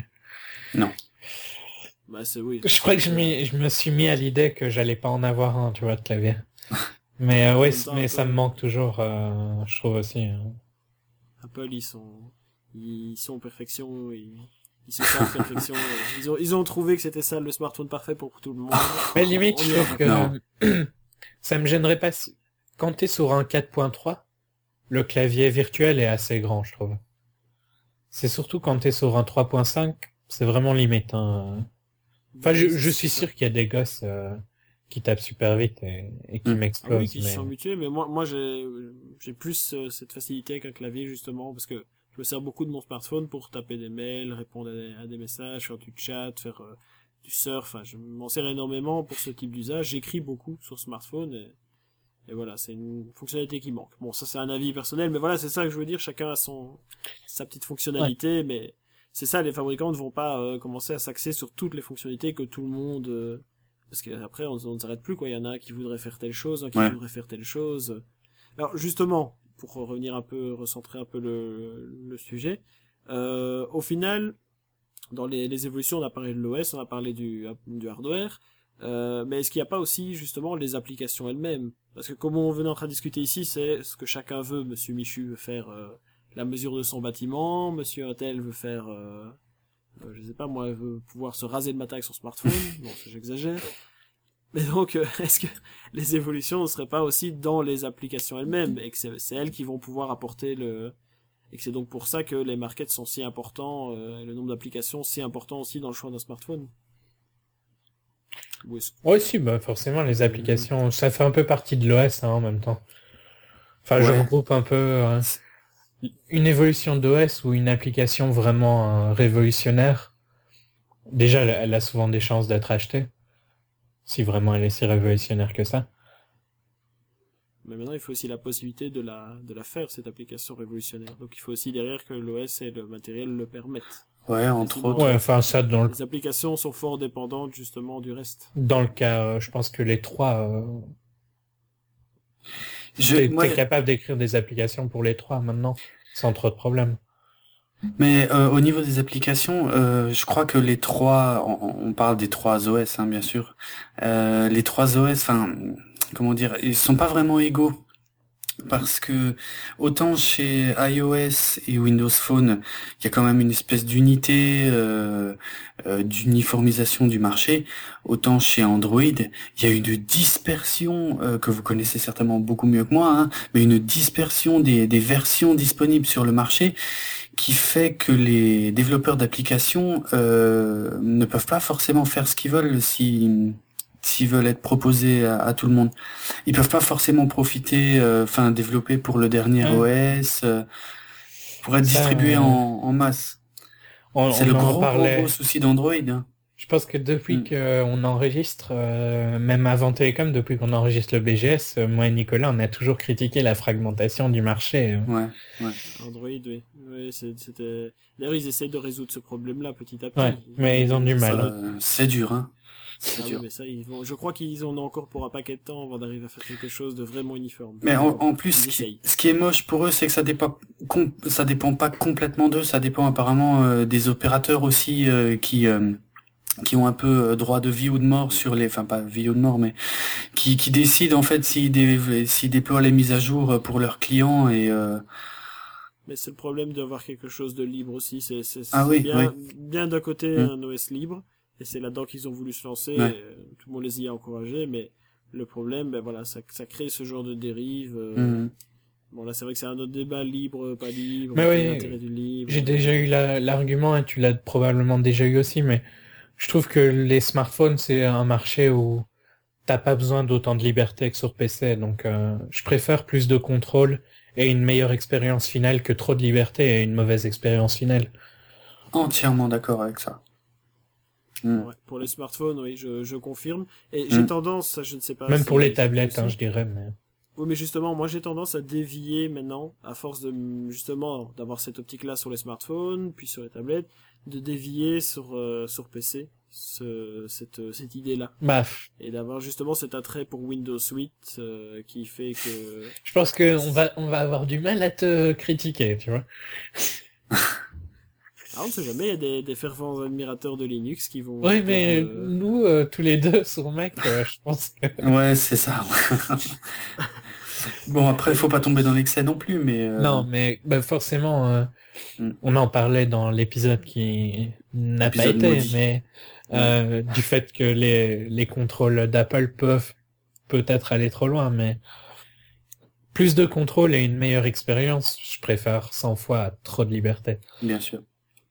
Bah c'est oui. je crois que je, m'y- je me suis mis à l'idée que j'allais pas en avoir un, tu vois, de clavier. Mais euh, ouais, En même temps, mais un ça peu- me manque toujours, euh, je trouve aussi. hein. Apple, ils sont, ils sont perfection, ils, ils se savent perfection. Ils ont, ils ont trouvé que c'était ça le smartphone parfait pour tout le monde. Mais limite, On je y trouve va. que ça me gênerait pas si... Quand t'es sur un quatre point trois, le clavier virtuel est assez grand, je trouve. C'est surtout quand t'es sur un trois point cinq, c'est vraiment limite. Hein. Enfin, je, je suis sûr qu'il y a des gosses euh, qui tapent super vite et, et qui Mm. m'explosent. Ah oui, qui mais... se sont habitués, mais moi, moi, j'ai, j'ai plus euh, cette facilité avec un clavier, justement, parce que je me sers beaucoup de mon smartphone pour taper des mails, répondre à des, à des messages, faire du chat, faire euh, du surf, enfin, je m'en sers énormément pour ce type d'usage. J'écris beaucoup sur smartphone, et, et voilà, c'est une fonctionnalité qui manque. Bon, ça, c'est un avis personnel, mais voilà, c'est ça que je veux dire, chacun a son, sa petite fonctionnalité, ouais. Mais c'est ça, les fabricants ne vont pas euh, commencer à s'axer sur toutes les fonctionnalités que tout le monde... Euh, parce qu'après, on, on ne s'arrête plus, quoi. Il y en a un qui voudrait faire telle chose, un qui Ouais. voudrait faire telle chose. Alors, justement, pour revenir un peu, recentrer un peu le, le sujet, euh, au final, dans les, les évolutions, on a parlé de l'O S, on a parlé du, du hardware, euh, mais est-ce qu'il n'y a pas aussi, justement, les applications elles-mêmes? Parce que comme on venait en train de discuter ici, c'est ce que chacun veut. Monsieur Michu veut faire euh, la mesure de son bâtiment, Monsieur Intel veut faire... Euh, Euh, je sais pas, moi, elle veut pouvoir se raser le matin avec son smartphone. Bon, ça, j'exagère. Mais donc, euh, est-ce que les évolutions ne seraient pas aussi dans les applications elles-mêmes et que c'est, c'est elles qui vont pouvoir apporter le... Et que c'est donc pour ça que les markets sont si importants, euh, et le nombre d'applications si important aussi dans le choix d'un smartphone. Oui, si, bah, forcément, les applications, mmh. ça fait un peu partie de l'O S, hein, en même temps. Enfin, ouais. Je regroupe un peu... Euh... Une évolution d'O S ou une application vraiment euh, révolutionnaire, déjà elle, elle a souvent des chances d'être achetée, si vraiment elle est si révolutionnaire que ça. Mais maintenant il faut aussi la possibilité de la, de la faire, cette application révolutionnaire. Donc il faut aussi derrière que l'O S et le matériel le permettent. Ouais, entre sinon, autres. Ouais, enfin ça dans le... Les applications sont fort dépendantes justement du reste. Dans le cas, euh, je pense que les trois... Euh... Je... T'es, ouais. t'es capable d'écrire des applications pour les trois maintenant, sans trop de problèmes. Mais euh, au niveau des applications, euh, je crois que les trois, on, on parle des trois O S, hein, bien sûr. Euh, les trois O S, enfin, comment dire, ils sont pas vraiment égaux. Parce que autant chez iOS et Windows Phone, il y a quand même une espèce d'unité, euh, euh, d'uniformisation du marché, autant chez Android, il y a une dispersion, euh, que vous connaissez certainement beaucoup mieux que moi, hein, mais une dispersion des, des versions disponibles sur le marché qui fait que les développeurs d'applications euh, ne peuvent pas forcément faire ce qu'ils veulent si... s'ils veulent être proposés à, à tout le monde. Ils peuvent pas forcément profiter, enfin euh, développer pour le dernier ouais. O S, euh, pour être Ça, distribués euh... en, en masse. On, C'est on le gros, gros, gros souci d'Android. Hein. Je pense que depuis mm. qu'on enregistre, euh, même avant Télécom, depuis qu'on enregistre le B G S, euh, moi et Nicolas, on a toujours critiqué la fragmentation du marché. Ouais, ouais. Android, oui. oui c'était... D'ailleurs, ils essayent de résoudre ce problème-là petit à petit. Ouais, mais ils ont du mal. Euh, c'est dur, hein. Ah oui, mais ça, ils vont... Je crois qu'ils en ont encore pour un paquet de temps avant d'arriver à faire quelque chose de vraiment uniforme. Mais en, en plus, ce qui, ce qui est moche pour eux, c'est que ça dépend, com... ça dépend pas complètement d'eux, ça dépend apparemment euh, des opérateurs aussi euh, qui euh, qui ont un peu euh, droit de vie ou de mort sur les, enfin pas vie ou de mort, mais qui qui décident en fait s'ils, dé... s'ils déploient les mises à jour pour leurs clients et. Euh... Mais c'est le problème d'avoir quelque chose de libre aussi. C'est, c'est, c'est ah oui, bien, oui. bien d'un côté mmh. un O S libre. Et c'est là-dedans qu'ils ont voulu se lancer, ouais. et, euh, tout le monde les y a encouragés, mais le problème, ben voilà, ça, ça crée ce genre de dérive. Euh... Mmh. Bon là, c'est vrai que c'est un autre débat, libre, pas libre, mais oui, l'intérêt du libre. J'ai déjà eu la, l'argument, et tu l'as probablement déjà eu aussi, mais je trouve que les smartphones, c'est un marché où t'as pas besoin d'autant de liberté que sur P C, donc euh, je préfère plus de contrôle et une meilleure expérience finale que trop de liberté et une mauvaise expérience finale. Entièrement d'accord avec ça. Mm. Ouais, pour les smartphones, oui, je, je confirme. Et mm. j'ai tendance, je ne sais pas... Même si pour les tablettes, hein, je dirais, mais... Oui, mais justement, moi j'ai tendance à dévier maintenant, à force de, justement, d'avoir cette optique-là sur les smartphones, puis sur les tablettes, de dévier sur, euh, sur P C, ce, cette, cette idée-là. Bah. Et d'avoir justement cet attrait pour Windows huit, euh, qui fait que... Je pense que on va, on va avoir du mal à te critiquer, tu vois. Ah, on ne sait jamais, il y a des, des fervents admirateurs de Linux qui vont... Oui, mais euh... nous, euh, tous les deux, sur Mac, euh, je pense que... Ouais, c'est ça. Bon, après, faut pas tomber dans l'excès non plus, mais... Euh... Non, mais bah, forcément, euh, mm. on en parlait dans l'épisode qui n'a épisode pas été, maudit. mais euh, ouais. du fait que les, les contrôles d'Apple peuvent peut-être aller trop loin, mais plus de contrôle et une meilleure expérience, je préfère cent fois à trop de liberté. Bien sûr.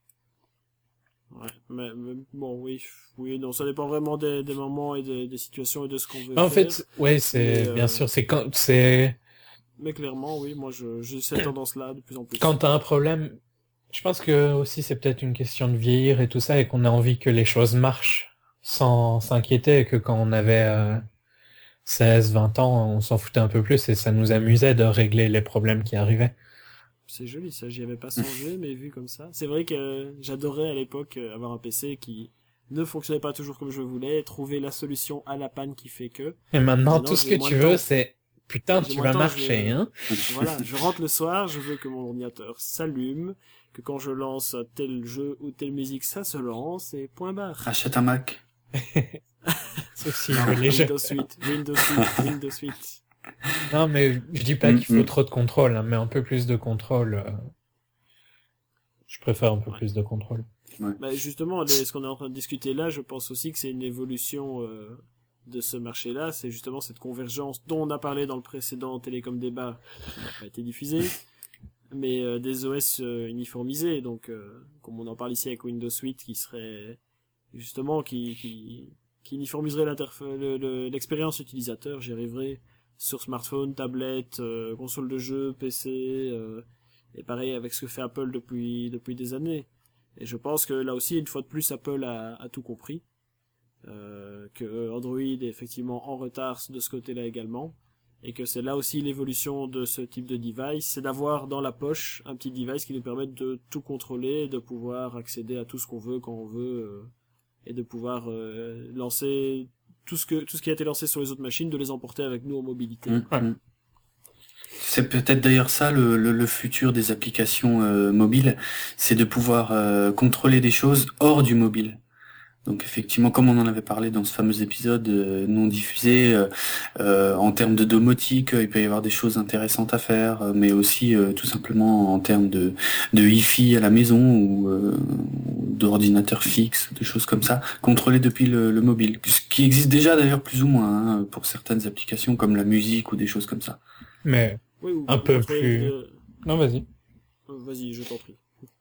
Ouais, mais, mais bon, oui, oui, non, ça dépend vraiment des, des moments et des, des situations et de ce qu'on veut en faire. En fait, ouais, c'est, mais, bien euh, sûr, c'est quand, c'est... Mais clairement, oui, moi, je, j'ai cette tendance-là de plus en plus. Quand t'as un problème, je pense que aussi c'est peut-être une question de vieillir et tout ça, et qu'on a envie que les choses marchent sans s'inquiéter, et que quand on avait euh, seize, vingt ans, on s'en foutait un peu plus, et ça nous amusait de régler les problèmes qui arrivaient. C'est joli, ça, j'y avais pas songé, mais vu comme ça. C'est vrai que j'adorais à l'époque avoir un P C qui ne fonctionnait pas toujours comme je voulais, trouver la solution à la panne qui fait que... Et maintenant, maintenant tout ce que tu veux, c'est... Putain, tu vas marcher, je... hein. Voilà, je rentre le soir, je veux que mon ordinateur s'allume, que quand je lance tel jeu ou telle musique, ça se lance, et point barre. Achète un Mac. Sauf si je veux les jeux. Windows huit, Windows huit, Windows huit. Non, mais je dis pas qu'il faut mm-hmm. trop de contrôle, hein, mais un peu plus de contrôle. Euh... Je préfère un peu ouais. plus de contrôle. Ouais. Bah justement, les, ce qu'on est en train de discuter là, je pense aussi que c'est une évolution euh, de ce marché-là. C'est justement cette convergence dont on a parlé dans le précédent Télécom Débat, qui n'a pas été diffusé, mais euh, des O S euh, uniformisés. Donc, euh, comme on en parle ici avec Windows huit, qui serait justement qui qui, qui uniformiserait le, le, l'expérience utilisateur. J'y arriverai. Sur smartphone, tablette, euh, console de jeu, P C, euh, et pareil avec ce que fait Apple depuis depuis des années. Et je pense que là aussi, une fois de plus, Apple a, a tout compris, euh, que Android est effectivement en retard de ce côté-là également, et que c'est là aussi l'évolution de ce type de device, c'est d'avoir dans la poche un petit device qui nous permette de tout contrôler, de pouvoir accéder à tout ce qu'on veut quand on veut, euh, et de pouvoir euh, lancer tout ce que tout ce qui a été lancé sur les autres machines, de les emporter avec nous en mobilité. Mmh, mmh. C'est peut-être d'ailleurs ça le, le, le futur des applications euh, mobiles, c'est de pouvoir euh, contrôler des choses hors du mobile. Donc effectivement, comme on en avait parlé dans ce fameux épisode euh, non diffusé, euh, euh, en termes de domotique, euh, il peut y avoir des choses intéressantes à faire, euh, mais aussi euh, tout simplement en termes de, de Wi-Fi à la maison ou euh, d'ordinateur fixe, des choses comme ça, contrôlées depuis le, le mobile, ce qui existe déjà d'ailleurs plus ou moins hein, pour certaines applications comme la musique ou des choses comme ça. Mais oui, un peu plus... De... Non, vas-y. Euh, vas-y, je t'en prie.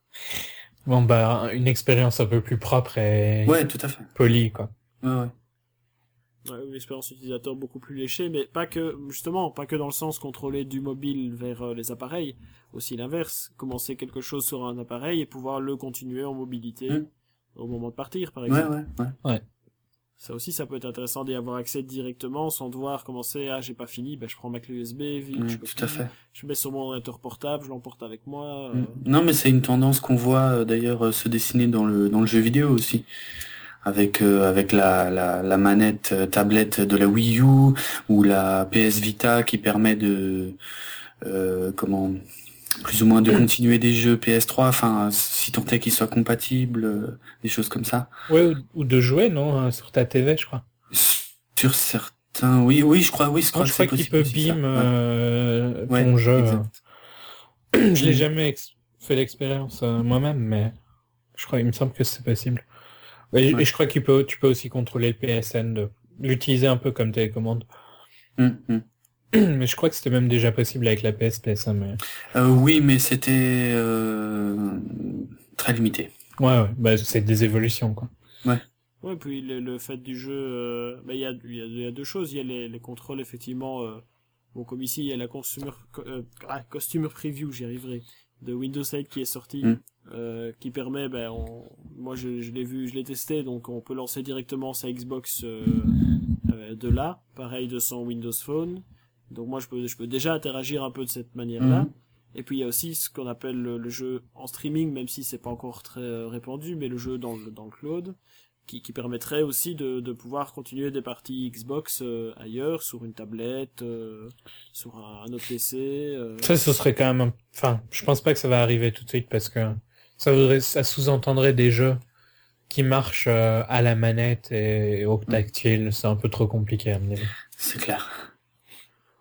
Bon, bah, une expérience un peu plus propre et... Ouais, tout à fait. Polie, quoi. Ouais, ouais. Ouais, une expérience utilisateur beaucoup plus léchée, mais pas que, justement, pas que dans le sens contrôler du mobile vers euh, les appareils, aussi l'inverse, commencer quelque chose sur un appareil et pouvoir le continuer en mobilité mmh. au moment de partir, par exemple. Ouais, ouais, ouais. ouais. Ça aussi, ça peut être intéressant d'y avoir accès directement sans devoir commencer, ah, j'ai pas fini, ben, je prends ma clé U S B, vite, mmh, je tout à fait. Je mets sur mon ordinateur portable, je l'emporte avec moi. Mmh. Euh... Non, mais c'est une tendance qu'on voit, euh, d'ailleurs, euh, se dessiner dans le, dans le jeu vidéo aussi. Avec euh, avec la, la la manette euh, tablette de la Wii U ou la P S Vita qui permet de euh, comment plus ou moins de continuer des jeux P S trois, enfin si tant est qu'ils soient compatibles, euh, des choses comme ça. Ouais, ou, ou de jouer non sur ta T V, je crois. Sur certains, oui, oui, je crois, oui, je crois, je crois que qu'il peut beam euh, ouais. ton ouais, jeu. Exact. Je l'ai jamais ex- fait l'expérience euh, moi-même, mais je crois, il me semble que c'est possible. Et, ouais. et je crois qu'il peut, tu peux aussi contrôler le P S N, de l'utiliser un peu comme télécommande. Mmh, mmh. Mais je crois que c'était même déjà possible avec la P S P S. Mais... Euh, oui, mais c'était euh, très limité. Ouais, ouais, bah c'est des évolutions, quoi. Ouais. Ouais, puis le, le fait du jeu, euh, bah il y a, il y a, il y a deux choses. Il y a les, les contrôles effectivement. Euh, bon, comme ici, il y a la consumer, euh, ah, customer preview, j'y arriverai, de Windows eight qui est sorti. Mmh. Euh, qui permet, ben, on, moi je, je l'ai vu, je l'ai testé, donc on peut lancer directement sa Xbox euh, euh, de là, pareil de son Windows Phone. Donc moi je peux, je peux déjà interagir un peu de cette manière-là. Mmh. Et puis il y a aussi ce qu'on appelle le, le jeu en streaming, même si c'est pas encore très euh, répandu, mais le jeu dans le, dans le cloud, qui, qui permettrait aussi de, de pouvoir continuer des parties Xbox euh, ailleurs, sur une tablette, euh, sur un, un autre P C. Euh... Ça, ce serait quand même, un... enfin, je pense pas que ça va arriver tout de suite parce que ça voudrait, ça sous-entendrait des jeux qui marchent euh, à la manette et au tactile. C'est un peu trop compliqué à mener. C'est clair.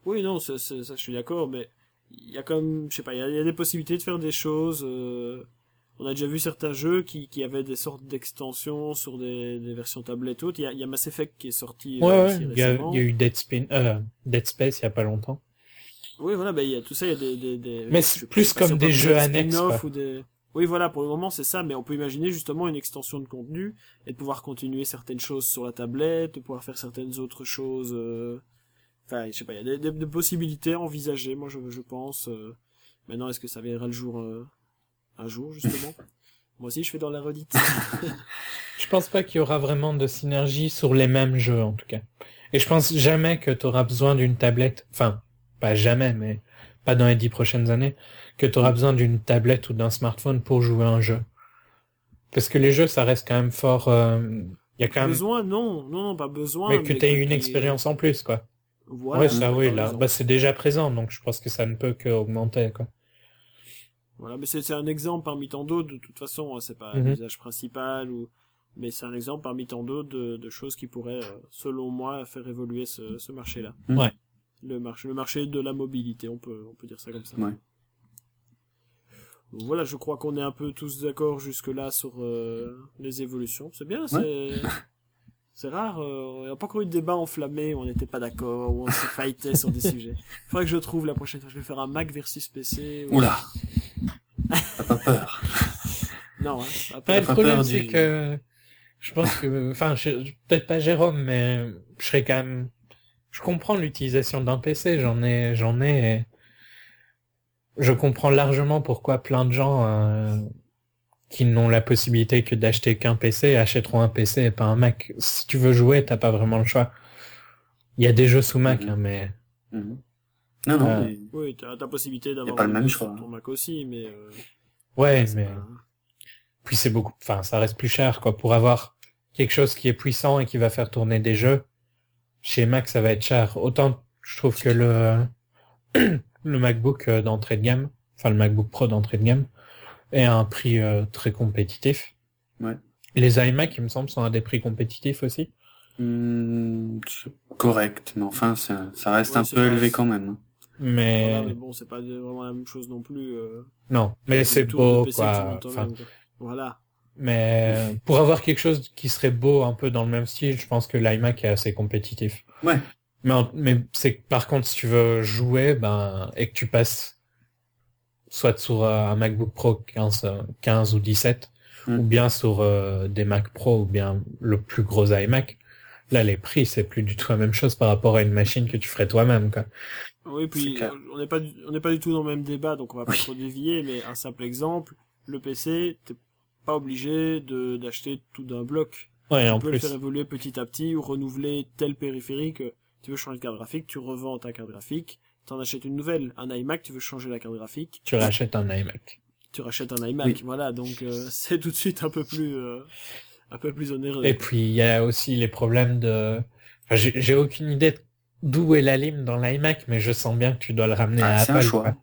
Oui, non, c'est, c'est, ça, je suis d'accord, mais il y a quand même, je sais pas, il y a, il y a des possibilités de faire des choses. Euh... On a déjà vu certains jeux qui, qui avaient des sortes d'extensions sur des, des versions tablettes autres. Il y a, il y a Mass Effect qui est sorti Ouais, euh, ouais, aussi il y a, récemment. il y a eu Dead, Spin, euh, Dead Space il y a pas longtemps. Oui, voilà, bah, il y a tout ça, il y a des, des, des Mais je c'est sais pas- plus je sais pas si comme on peut des appeler jeux ça annexes, spin-off quoi. ou des... Oui, voilà, pour le moment, c'est ça, mais on peut imaginer justement une extension de contenu et de pouvoir continuer certaines choses sur la tablette, de pouvoir faire certaines autres choses, euh... enfin, je sais pas, il y a des, des, des possibilités envisagées, moi, je, je pense. Euh... Maintenant, est-ce que ça verra le jour, euh... un jour, justement? Moi aussi, je fais dans la redite. Je pense pas qu'il y aura vraiment de synergie sur les mêmes jeux, en tout cas. Et je pense jamais que tu auras besoin d'une tablette, enfin, pas jamais, mais pas dans les dix prochaines années, que tu auras besoin d'une tablette ou d'un smartphone pour jouer à un jeu. Parce que les jeux, ça reste quand même fort... euh, Il y a quand même... Besoin, non, non, non, pas besoin. Mais que tu aies une qui- expérience en plus, quoi. Voilà, Ouais, ça, t'as oui, là, raison. bah, c'est déjà présent, donc je pense que ça ne peut qu'augmenter, quoi. Voilà, mais c'est c'est un exemple parmi tant d'autres, de toute façon, hein, c'est pas Mhm. l'usage principal, ou... mais c'est un exemple parmi tant d'autres de, de choses qui pourraient, euh, selon moi, faire évoluer ce, ce marché-là. Ouais. Le marché, le marché de la mobilité, on peut, on peut dire ça comme ça. Ouais. Donc voilà, je crois qu'on est un peu tous d'accord jusque-là sur euh, les évolutions. C'est bien, c'est... C'est rare, euh, il n'y a pas encore eu de débat enflammé où on n'était pas d'accord, où on se fightait sur des sujets. Il faudrait que je trouve la prochaine fois. Je vais faire un Mac versus P C. Ou... Oula. T'as pas peur. Non, hein. Pas Ouais, peur. le pas problème, peur c'est du- que je pense que, enfin, je- peut-être pas Jérôme, mais je serais quand même, je comprends l'utilisation d'un P C, j'en ai, j'en ai, et je comprends largement pourquoi plein de gens euh, qui n'ont la possibilité que d'acheter qu'un P C achèteront un P C et pas un Mac. Si tu veux jouer, t'as pas vraiment le choix. Il y a des jeux sous Mac, Mhm. hein, mais Mhm. Non, non, Euh, mais... Oui, t'as la possibilité d'avoir pas le même Windows choix. sur ton Mac aussi, mais... Euh, ouais, c'est mais pas- puis c'est beaucoup, enfin, ça reste plus cher, quoi, pour avoir quelque chose qui est puissant et qui va faire tourner des jeux. Chez Mac, ça va être cher. Autant, je trouve que le, le MacBook euh, d'entrée de gamme, enfin, le MacBook Pro d'entrée de gamme, est à un prix euh, très compétitif. Ouais. Les iMac, il me semble, sont à des prix compétitifs aussi. Hmm, c'est correct, mais enfin, ça, ça reste Ouais, un c'est peu pas- élevé quand même. Mais, Voilà, mais bon, c'est pas de- vraiment la même chose non plus. Euh, non, mais le c'est tour de beau, P C que tu quoi. montes Enfin, toi-même, quoi. Voilà. mais pour avoir quelque chose qui serait beau un peu dans le même style, je pense que l'iMac est assez compétitif. Ouais. Mais, en- mais c'est que par contre, si tu veux jouer, ben, et que tu passes soit sur euh, un MacBook Pro quinze, euh, quinze ou dix-sept, Mm. ou bien sur euh, des Mac Pro, ou bien le plus gros iMac, là, les prix, c'est plus du tout la même chose par rapport à une machine que tu ferais toi-même, quoi. Oui, C'est puis clair. on n'est pas, du- on n'est pas du tout dans le même débat, donc on va pas Oui. trop dévier, mais un simple exemple, le P C, t'es pas obligé de d'acheter tout d'un bloc. Ouais, Tu en peux le plus. faire évoluer petit à petit ou renouveler tel périphérique. Tu veux changer de carte graphique, tu revends ta carte graphique, t'en achètes une nouvelle. Un iMac, tu veux changer la carte graphique, Tu rachètes un iMac. tu rachètes un iMac. Oui. Voilà, donc euh, c'est tout de suite un peu plus, euh, un peu plus onéreux. Et puis, il y a aussi les problèmes de... Enfin, j'ai j'ai aucune idée de d'où est la lime dans l'iMac, mais je sens bien que tu dois le ramener Ah, à c'est Apple. un choix. quoi.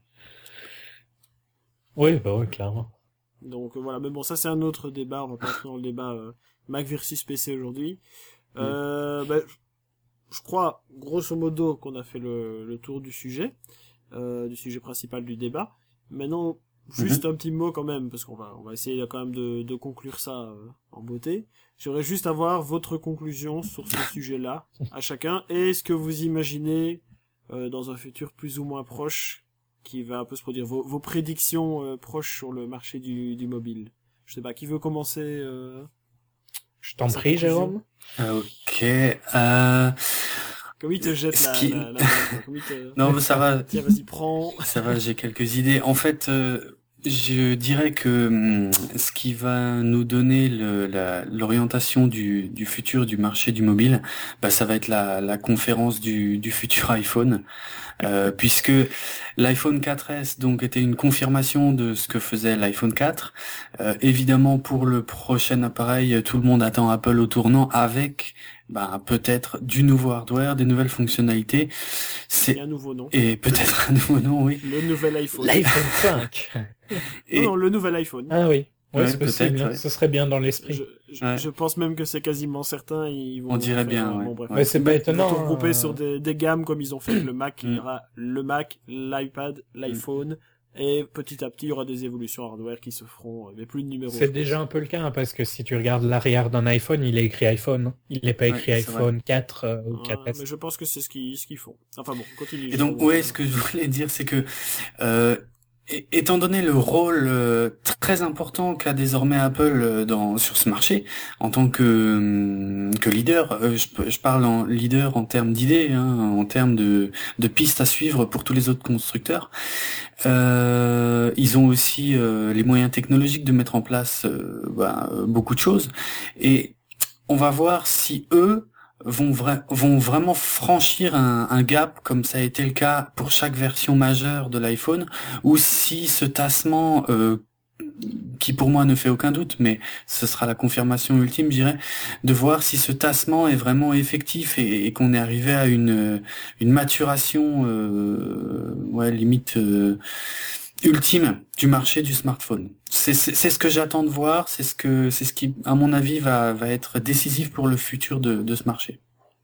Oui, bah oui, clairement. Donc euh, voilà, mais bon, ça c'est un autre débat. On va pas entrer dans le débat euh, Mac versus P C aujourd'hui. Euh, bah, je crois, grosso modo, qu'on a fait le, le tour du sujet, euh, du sujet principal du débat. Maintenant, juste un petit mot quand même, parce qu'on va, on va essayer quand même de, de conclure ça euh, en beauté. J'aimerais juste avoir votre conclusion sur ce sujet-là, à chacun. Et ce que vous imaginez euh, dans un futur plus ou moins proche, qui va un peu se produire, vos, vos prédictions euh, proches sur le marché du, du mobile. Je sais pas, qui veut commencer euh... Je t'en Sa prie, conclusion. Jérôme. Ah, ok. Euh... Comme il te jette Ce la, qui- la, la, comme il te... Non, mais ça va. Tiens, vas-y, prends. Ça va, j'ai quelques idées. En fait, euh, je dirais que hum, ce qui va nous donner le, la, l'orientation du, du futur du marché du mobile, bah, ça va être la, la conférence du, du futur iPhone, euh, puisque l'iPhone quatre S donc était une confirmation de ce que faisait l'iPhone quatre. Euh, évidemment, pour le prochain appareil, tout le monde attend Apple au tournant avec bah, peut-être du nouveau hardware, des nouvelles fonctionnalités. Et C'est un nouveau nom. et peut-être un nouveau nom, oui. Le nouvel iPhone. L'iPhone cinq. Et Non, non, le nouvel iPhone. Ah oui. Ouais, Ouais, c'est possible, peut-être, hein. ouais. Ce serait bien dans l'esprit. Je, je, Ouais. je pense même que c'est quasiment certain, ils vont On dirait faire, bien, euh, ouais. bon, bref. Ouais. Mais c'est pas Mais- Ils vont étonnant. tout regrouper hein. sur des, des gammes comme ils ont fait avec le Mac. Il y Mm. aura le Mac, l'iPad, l'iPhone, et petit à petit, il y aura des évolutions hardware qui se feront, euh, mais plus de numéros. C'est je déjà pense. un peu le cas, hein, parce que si tu regardes l'arrière d'un iPhone, il est écrit iPhone. hein. Il n'est pas Ouais, écrit c'est vrai. iPhone quatre euh, ou Ouais, quatre S. mais je pense que c'est ce qu'ils, ce qu'ils font. Enfin bon, continue. Et j'ai donc, pas ouais, mon- ce que je voulais dire, c'est que, euh, é- étant donné le rôle euh, très important qu'a désormais Apple euh, dans sur ce marché, en tant que hum, que leader, euh, je, peux- je parle en leader en termes d'idées, hein, en termes de de pistes à suivre pour tous les autres constructeurs. Euh, ils ont aussi euh, les moyens technologiques de mettre en place euh, bah, euh, beaucoup de choses, et on va voir si eux vont, vra- vont vraiment franchir un, un gap comme ça a été le cas pour chaque version majeure de l'iPhone, ou si ce tassement, euh, qui pour moi ne fait aucun doute, mais ce sera la confirmation ultime, je dirais, de voir si ce tassement est vraiment effectif et, et qu'on est arrivé à une, une maturation, euh, ouais, limite euh, ultime du marché du smartphone. C'est c'est c'est ce que j'attends de voir, c'est ce que c'est ce qui à mon avis va va être décisif pour le futur de de ce marché.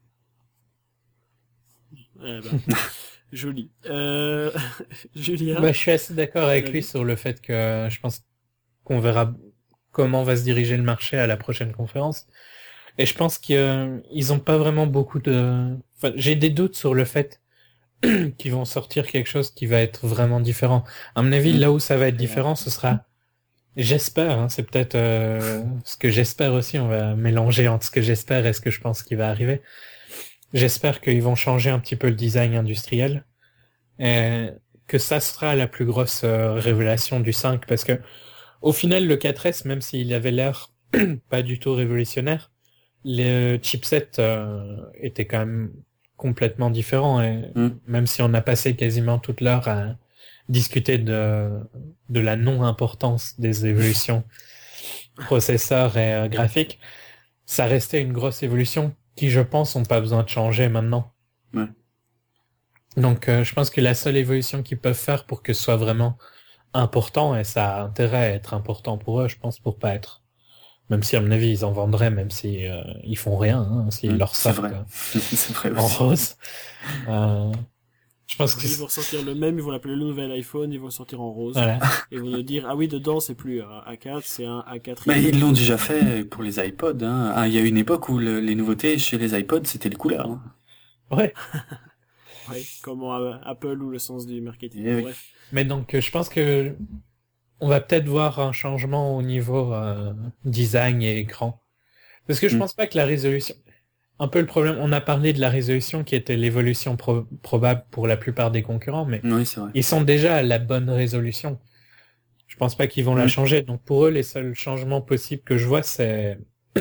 Eh ben, joli. Euh, Julien. Bah, je suis assez d'accord avec Vas-y. lui sur le fait que euh, je pense qu'on verra comment va se diriger le marché à la prochaine conférence. Et je pense qu'ils euh, ils ont pas vraiment beaucoup de... Enfin, j'ai des doutes sur le fait qu'ils vont sortir quelque chose qui va être vraiment différent. À mon avis, Mm. là où ça va être C'est vrai. différent, ce sera... J'espère, hein, c'est peut-être euh, ce que j'espère aussi, on va mélanger entre ce que j'espère et ce que je pense qui va arriver. J'espère qu'ils vont changer un petit peu le design industriel et que ça sera la plus grosse euh, révélation du cinq, parce que au final, le quatre S, même s'il avait l'air pas du tout révolutionnaire, le chipset euh, était quand même complètement différent, et Mm. même si on a passé quasiment toute l'heure à discuter de, de la non-importance des évolutions processeurs et euh, graphiques, ça restait une grosse évolution qui, je pense, ont pas besoin de changer maintenant. Ouais. Donc, euh, je pense que la seule évolution qu'ils peuvent faire pour que ce soit vraiment important, et ça a intérêt à être important pour eux, je pense, pour pas être, même si à mon avis ils en vendraient, même si euh, ils font rien, hein, s'ils Mm. leur C'est sortent vrai. euh, C'est vrai en aussi. rose. Euh, je pense que Ils c'est- vont sortir le même, ils vont l'appeler le nouvel iPhone, ils vont le sortir en rose. voilà. Et ils vont nous dire, ah oui, dedans, c'est plus un A quatre, c'est un A quatre. Mais ils l'ont déjà fait pour les iPods, hein. Ah, il y a une époque où le- les nouveautés chez les iPods c'était les couleurs, hein. Ouais. Ouais, comment euh, Apple ou le sens du marketing. Eh oui. Bref. Mais donc, euh, je pense que on va peut-être voir un changement au niveau euh, design et écran. Parce que je Mm. pense pas que la résolution... Un peu le problème, on a parlé de la résolution qui était l'évolution pro- probable pour la plupart des concurrents, mais Oui, c'est vrai. ils sont déjà à la bonne résolution. Je pense pas qu'ils vont la Mm. changer. Donc pour eux, les seuls changements possibles que je vois, c'est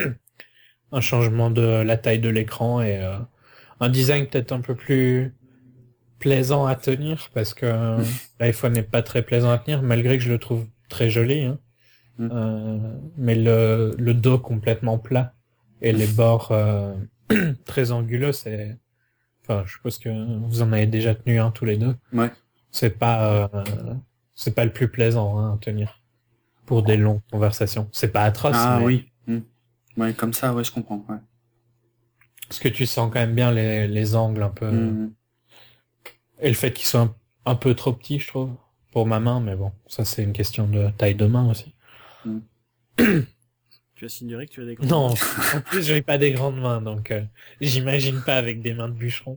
un changement de la taille de l'écran et euh, un design peut-être un peu plus plaisant à tenir, parce que euh, l'iPhone n'est pas très plaisant à tenir, malgré que je le trouve très joli. Hein. Mm. Euh, mais le, le dos complètement plat et les bords euh, très anguleux, c'est... Enfin, je suppose que vous en avez déjà tenu un tous les deux. Ouais. C'est pas... Euh, c'est pas le plus plaisant hein, à tenir pour des longues conversations. C'est pas atroce, Ah mais oui. Mm. Ouais, comme ça, ouais, je comprends. Ouais. parce que tu sens quand même bien les, les angles un peu... Mm. Et le fait qu'ils soient un, un peu trop petits, je trouve, pour ma main, mais bon, ça c'est une question de taille de main aussi. Tu as signé que tu as des grands. Non, en plus j'ai pas des grandes mains, donc euh, j'imagine pas avec des mains de bûcheron.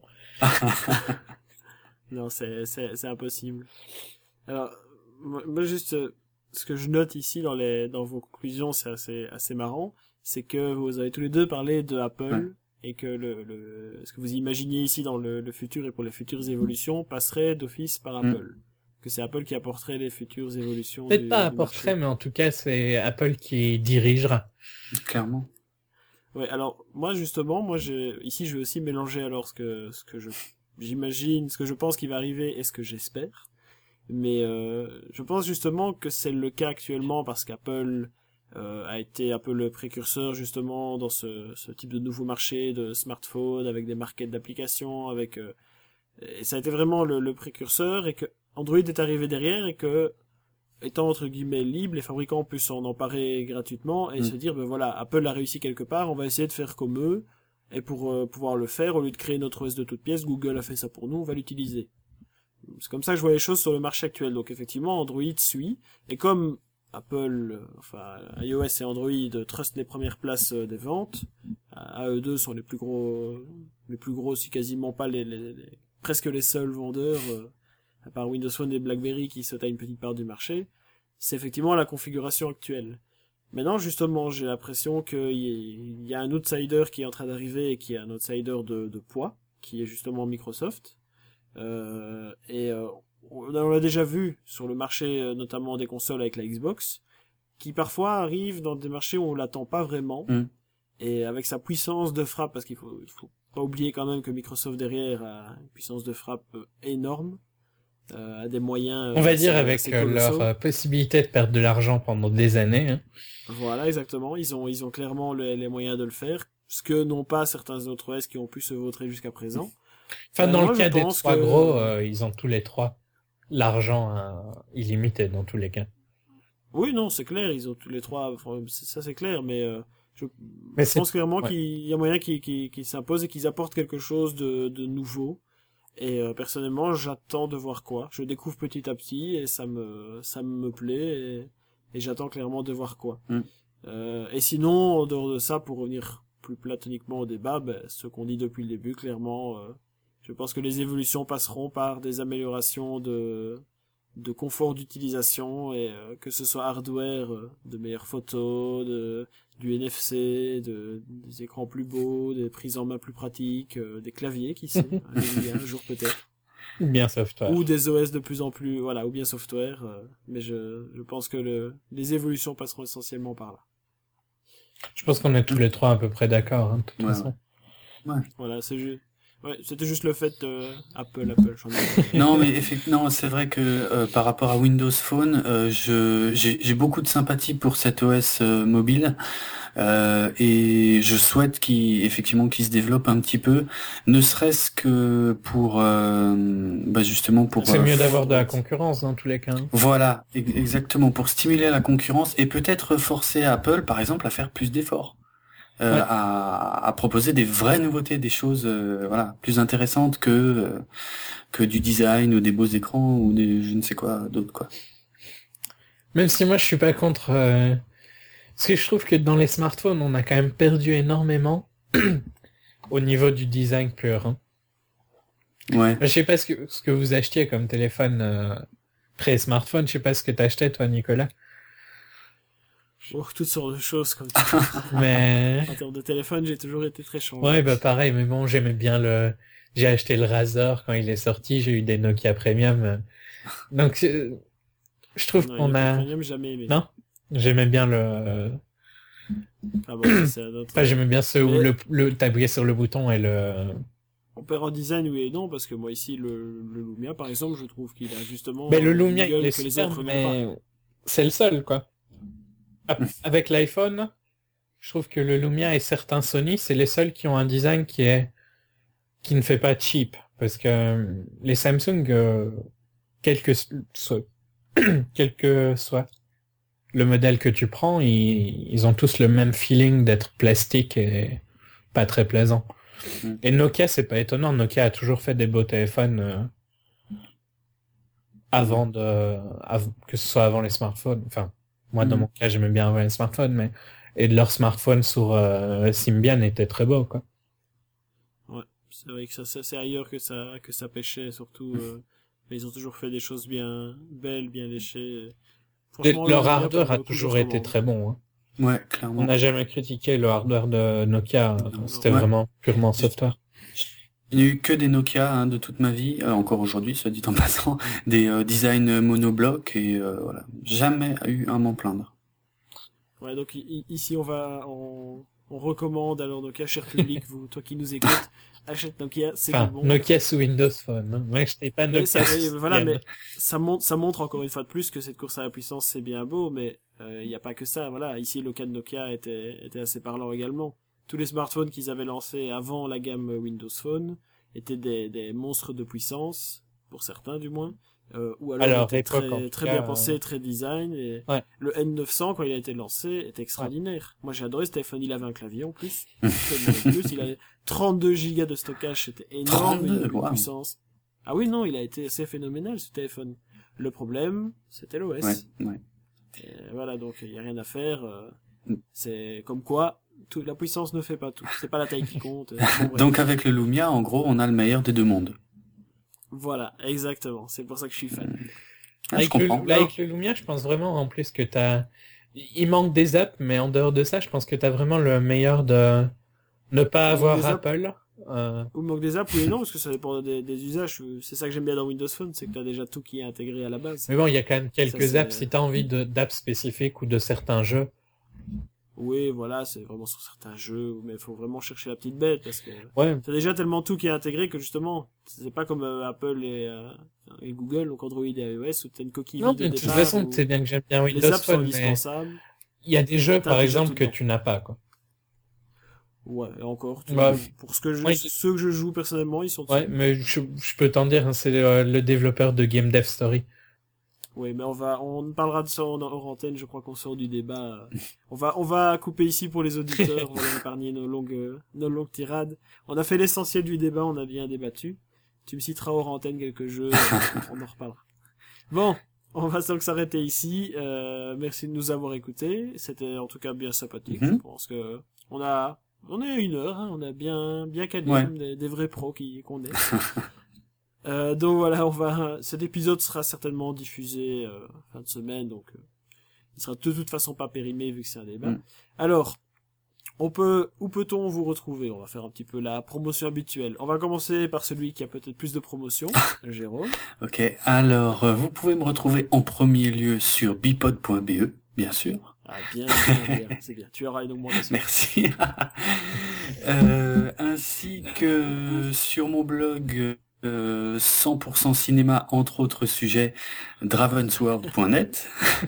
Non, c'est, c'est, c'est impossible. Alors, moi, moi, juste, euh, ce que je note ici dans les, dans vos conclusions, c'est assez, assez marrant, c'est que vous avez tous les deux parlé de Apple, Ouais. et que le, le, ce que vous imaginiez ici dans le, le futur et pour les futures évolutions passerait d'office par Mm. Apple. Que c'est Apple qui apporterait les futures évolutions. Peut-être du- pas du apporterait, marché. mais en tout cas c'est Apple qui dirigera. Clairement. Ouais, alors, moi, justement, moi, j'ai, ici, je vais aussi mélanger alors ce que, ce que je, j'imagine, ce que je pense qui va arriver et ce que j'espère. Mais, euh, je pense justement que c'est le cas actuellement parce qu'Apple, euh, a été un peu le précurseur, justement, dans ce, ce type de nouveau marché de smartphones avec des markets d'applications, avec, euh, et ça a été vraiment le, le précurseur et que Android est arrivé derrière et que, étant entre guillemets libre, les fabricants puissent s'en emparer gratuitement et Mm. se dire ben voilà, Apple a réussi quelque part, on va essayer de faire comme eux, et pour euh, pouvoir le faire, au lieu de créer notre O S de toutes pièces, Google a fait ça pour nous, on va l'utiliser. C'est comme ça que je vois les choses sur le marché actuel. Donc effectivement, Android suit, et comme Apple, euh, enfin iOS et Android trustent les premières places euh, des ventes, à eux deux sont les plus gros, les plus gros, si quasiment pas les, les, les presque les seuls vendeurs, euh, à part Windows Phone et BlackBerry qui sautent à une petite part du marché. C'est effectivement la configuration actuelle. Maintenant, justement, j'ai l'impression qu'il y, y a un outsider qui est en train d'arriver et qui est un outsider de, de poids, qui est justement Microsoft. Euh, et euh, on on l'a déjà vu sur le marché, euh, notamment des consoles avec la Xbox, qui parfois arrive dans des marchés où on l'attend pas vraiment, Mm. et avec sa puissance de frappe, parce qu'il faut, il faut pas oublier quand même que Microsoft derrière a une puissance de frappe euh, énorme, euh, a des moyens. On va assez- dire avec assez euh, colossaux. leur euh, possibilité de perdre de l'argent pendant des années. Hein. Voilà, exactement. Ils ont, ils ont clairement le- les moyens de le faire, ce que n'ont pas certains autres O S qui ont pu se vautrer jusqu'à présent. Enfin, Euh, dans moi, le je cas des pense trois que- gros, euh, ils ont tous les trois l'argent euh, illimité dans tous les cas. Oui, non, c'est clair, ils ont tous les trois, enfin, c'est- ça c'est clair, mais euh, je, Mais je c'est- pense clairement ouais. qu'il y a moyen qu'ils qu'ils, qu'ils s'imposent et qu'ils apportent quelque chose de, de nouveau. Et euh, personnellement, j'attends de voir quoi. Je découvre petit à petit et ça me ça me plaît et, et j'attends clairement de voir quoi. Mm. Euh, et sinon, en dehors de ça, pour revenir plus platoniquement au débat, ben, ce qu'on dit depuis le début, clairement, euh, je pense que les évolutions passeront par des améliorations de de confort d'utilisation et euh, que ce soit hardware, euh, de meilleures photos, de du N F C, de des écrans plus beaux, des prises en main plus pratiques, euh, des claviers qui sait, un jour- un jour peut-être, Ou bien software. ou des O S de plus en plus, voilà, ou bien software. euh, mais je je pense que le les évolutions passeront essentiellement par là. Je pense qu'on est tous les trois à peu près d'accord, hein, de toute Ouais, façon. Voilà, c'est juste. Ouais, c'était juste le fait euh, Apple, Apple. J'en ai... Non, mais effectivement, c'est vrai que euh, par rapport à Windows Phone, euh, je j'ai j'ai beaucoup de sympathie pour cet O S euh, mobile euh, et je souhaite qu'il effectivement qu'il se développe un petit peu, ne serait-ce que pour euh, bah justement pour C'est euh, mieux d'avoir de la concurrence dans tous les cas. hein. voilà, e- exactement, pour stimuler la concurrence et peut-être forcer Apple, par exemple, à faire plus d'efforts, euh, Ouais. à, à proposer des vraies nouveautés, des choses, euh, voilà, plus intéressantes que euh, que du design ou des beaux écrans ou des je ne sais quoi d'autre quoi. Même si moi je suis pas contre... euh, Parce que je trouve que dans les smartphones, on a quand même perdu énormément au niveau du design pur. Hein. Ouais. Je sais pas ce que, ce que vous achetiez comme téléphone euh, pré-smartphone. Je sais pas ce que t'achetais toi, Nicolas. Oh, toutes sortes de choses comme ça. Mais... En termes de téléphone, j'ai toujours été très changeant. Ouais, bah pareil, mais bon, j'aimais bien le... J'ai acheté le Razr quand il est sorti, j'ai eu des Nokia Premium. Donc, euh, je trouve Non, qu'on il y a... Premium, jamais aimé. Non J'aimais bien le... Ah bon, ça, c'est un autre. Enfin, j'aimais bien ceux où Mais- le, le, t'appuyais sur le bouton et le... On perd en design, oui et non, parce que moi ici, le, le Lumia, par exemple, je trouve qu'il a justement. Mais le euh, Lumia, une gueule il est que les super, autres n'ont pas. mais c'est le seul, quoi. Ah, Avec l'iPhone, je trouve que le Lumia et certains Sony, c'est les seuls qui ont un design qui est qui ne fait pas cheap, parce que euh, les Samsung, euh, quel que soit, quel que soit le modèle que tu prends, ils, ils ont tous le même feeling d'être plastique et pas très plaisant. Mm. Et Nokia, c'est pas étonnant. Nokia a toujours fait des beaux téléphones euh, avant de, av- que ce soit avant les smartphones. Enfin, moi, dans Mm. mon cas, j'aimais bien avant les smartphones, mais et leur smartphone sur euh, Symbian était très beau, quoi. Ouais, c'est vrai que ça, ça c'est ailleurs que ça, que ça pêchait, surtout. Euh, mais ils ont toujours fait des choses bien belles, bien léchées. Et Franchement, leur le Lumia, hardware pour a le coup, toujours je été recommande. très bon. Hein. Ouais, On clairement. n'a jamais critiqué le hardware de Nokia. Non, C'était ouais. vraiment purement software. Il n'y a eu que des Nokia hein, de toute ma vie, euh, encore aujourd'hui, soit dit en passant, des euh, designs monoblocs et euh, voilà, jamais eu à m'en plaindre. Ouais, donc i- i- ici, on va, on, on recommande alors Nokia, cher public, vous, toi qui nous écoutes, achète Nokia, c'est Enfin, du bon. Nokia sous Windows Phone. Hein. Moi, je n'étais pas Mais Nokia. ça, sous oui, voilà, Symbian. mais ça montre, ça montre encore une fois de plus que cette course à la puissance c'est bien beau, mais il n'y a pas que ça. Voilà, ici le cas de Nokia était, était assez parlant également. Tous les smartphones qu'ils avaient lancés avant la gamme Windows Phone étaient des, des monstres de puissance, pour certains du moins, Euh, ou alors, Alors, était époque, en très, tout très cas, bien euh, pensé, très design. Et Ouais. le N neuf cents, quand il a été lancé, était extraordinaire. Moi, j'ai adoré ce téléphone. Il avait un clavier en plus. Très plus. Il avait trente-deux gigas de stockage. C'était énorme. trente-deux, il avait une wow. puissance. Ah oui, non, il a été assez phénoménal, ce téléphone. Le problème, c'était l'O S. Ouais, ouais. Et voilà, donc il y a rien à faire. euh, Mm. C'est comme quoi, tout, la puissance ne fait pas tout. C'est pas la taille qui compte. euh, bon, bref. Donc avec le Lumia, en gros, on a le meilleur des deux mondes. Voilà, exactement. C'est pour ça que je suis fan. Ah, je Avec le, comprends. bah, avec le Lumia, je pense vraiment en plus que t'as... Il manque des apps, mais en dehors de ça, je pense que t'as vraiment le meilleur de ne pas Il avoir manque des apps. Apple. Euh... Ou il manque des apps, oui et non, parce que ça dépend des, des usages. C'est ça que j'aime bien dans Windows Phone, c'est que t'as déjà tout qui est intégré à la base. Mais bon, il y a quand même quelques Ça, c'est- apps. Si t'as envie de d'apps spécifiques ou de certains jeux, Oui, voilà, c'est vraiment sur certains jeux, mais il faut vraiment chercher la petite bête, parce que ouais, t'as déjà tellement tout qui est intégré que justement, c'est pas comme euh, Apple et, euh, et Google, donc Android et iOS, où t'as une coquille non, vide mais au de toute départ, façon, où tu sais bien que j'aime bien les Windows apps sont Phone, mais indispensables. il y a des jeux, T'as par déjà exemple, tout que le temps. tu n'as pas, quoi. Ouais, et encore, tu- Bah, pour ce que je, ouais. ceux que je joue personnellement, ils sont dessus. Ouais, mais je, je peux t'en dire, hein, c'est le, le développeur de Game Dev Story. Oui, mais on va, on parlera de ça en hors antenne, je crois qu'on sort du débat. On va, on va couper ici pour les auditeurs, on va leur épargner nos longues, euh, nos longues tirades. On a fait l'essentiel du débat, on a bien débattu. Tu me citeras hors antenne quelques jeux, on en reparlera. Bon, on va donc s'arrêter ici. Euh, merci de nous avoir écoutés. C'était en tout cas bien sympathique. Mhm. Je pense que on a, on est à une heure, hein, on a bien, bien calé, Ouais. comme des, des vrais pros qui, qu'on est. Euh, donc voilà, on va, cet épisode sera certainement diffusé euh, fin de semaine, donc euh, il sera de toute façon pas périmé vu que c'est un débat. Mm. Alors, on peut, où peut-on vous retrouver? On va faire un petit peu la promotion habituelle. On va commencer par celui qui a peut-être plus de promotion, Jérôme. Ok, alors euh, vous pouvez me retrouver en premier lieu sur bipod point b e, bien sûr. Ah bien, bien, bien, c'est bien. Tu auras une augmentation. Merci. euh, ainsi que sur mon blog euh, cent pour cent cinéma, entre autres sujets, dravensworld point net.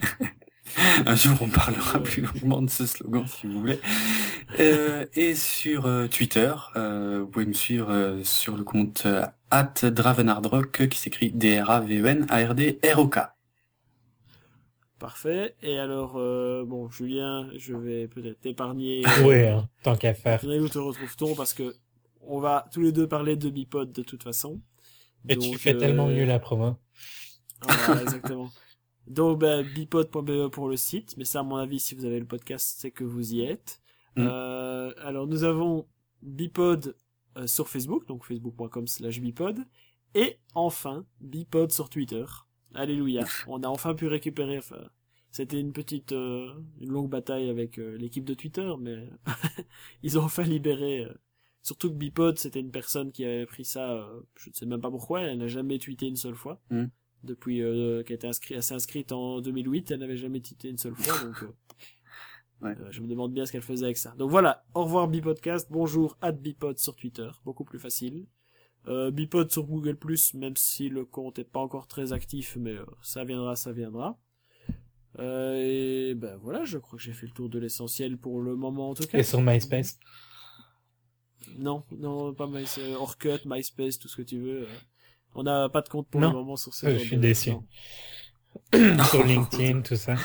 Un jour, on parlera plus longuement de ce slogan, si vous voulez. Euh, et sur euh, Twitter, euh, vous pouvez me suivre euh, sur le compte euh, at dravenardrock, qui s'écrit D R A V E N A R D R O K. Parfait. Et alors, euh, bon, Julien, je vais peut-être t'épargner. Ouais, hein, tant qu'à faire. Final, où te retrouve-t-on? Parce que on va tous les deux parler de Bipod de toute façon. Et Donc, tu fais euh, tellement mieux la promo. Voilà, exactement. Donc, ben, bipod point b e pour le site. Mais ça, à mon avis, si vous avez le podcast, c'est que vous y êtes. Mm. Euh, alors, nous avons Bipod euh, sur Facebook, donc facebook point com slash bipod. Et enfin, Bipod sur Twitter. Alléluia. On a enfin pu récupérer, enfin, c'était une petite, euh, une longue bataille avec euh, l'équipe de Twitter, mais ils ont enfin libéré. Euh, surtout que Bipod, c'était une personne qui avait pris ça, euh, je ne sais même pas pourquoi, elle n'a jamais tweeté une seule fois. Mm. Depuis euh, qu'elle était inscrite, elle s'est inscrite en deux mille huit, elle n'avait jamais tweeté une seule fois, donc euh, Ouais. euh, je me demande bien ce qu'elle faisait avec ça. Donc voilà, au revoir Bipodcast, bonjour at Bipod sur Twitter, beaucoup plus facile. Euh, Bipod sur Google plus, même si le compte est pas encore très actif, mais euh, ça viendra, ça viendra. Euh, et ben voilà, je crois que j'ai fait le tour de l'essentiel pour le moment en tout cas. Et sur MySpace. Non, non, pas MySpace, euh, Orkut, MySpace, tout ce que tu veux. euh. On n'a pas de compte pour Non. le moment sur ce Euh, genre je suis de- déçu. non. Sur LinkedIn, tout ça.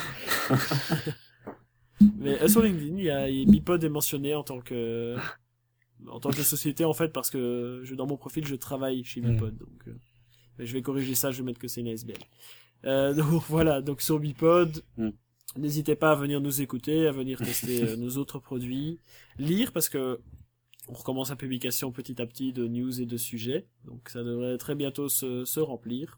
Mais euh, sur LinkedIn, il y a, il- Bipod est mentionné en tant que en tant que société en fait parce que je, dans mon profil je travaille chez Mm. Bipod, donc euh, mais je vais corriger ça, je vais mettre que c'est une A S B L. Euh, donc voilà, donc sur Bipod, Mm. n'hésitez pas à venir nous écouter, à venir tester euh, nos autres produits, lire parce que on recommence la publication petit à petit de news et de sujets, donc ça devrait très bientôt se, se remplir.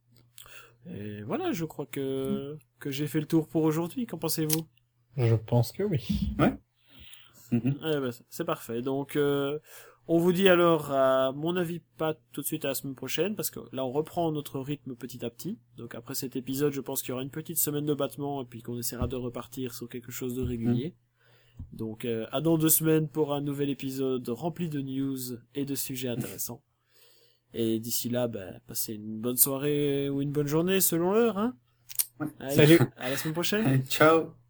Et voilà, je crois que que j'ai fait le tour pour aujourd'hui. Qu'en pensez-vous? Je pense que oui. Mhm. Eh ben, c'est parfait. Donc, euh, on vous dit alors, à mon avis, pas tout de suite à la semaine prochaine, parce que là, on reprend notre rythme petit à petit. Donc, après cet épisode, je pense qu'il y aura une petite semaine de battement, et puis qu'on essaiera de repartir sur quelque chose de régulier. Donc, euh, à dans deux semaines pour un nouvel épisode rempli de news et de sujets intéressants. Et d'ici là, ben, passez une bonne soirée ou une bonne journée selon l'heure, hein. Ouais. Allez, Salut. à la semaine prochaine. Allez, ciao.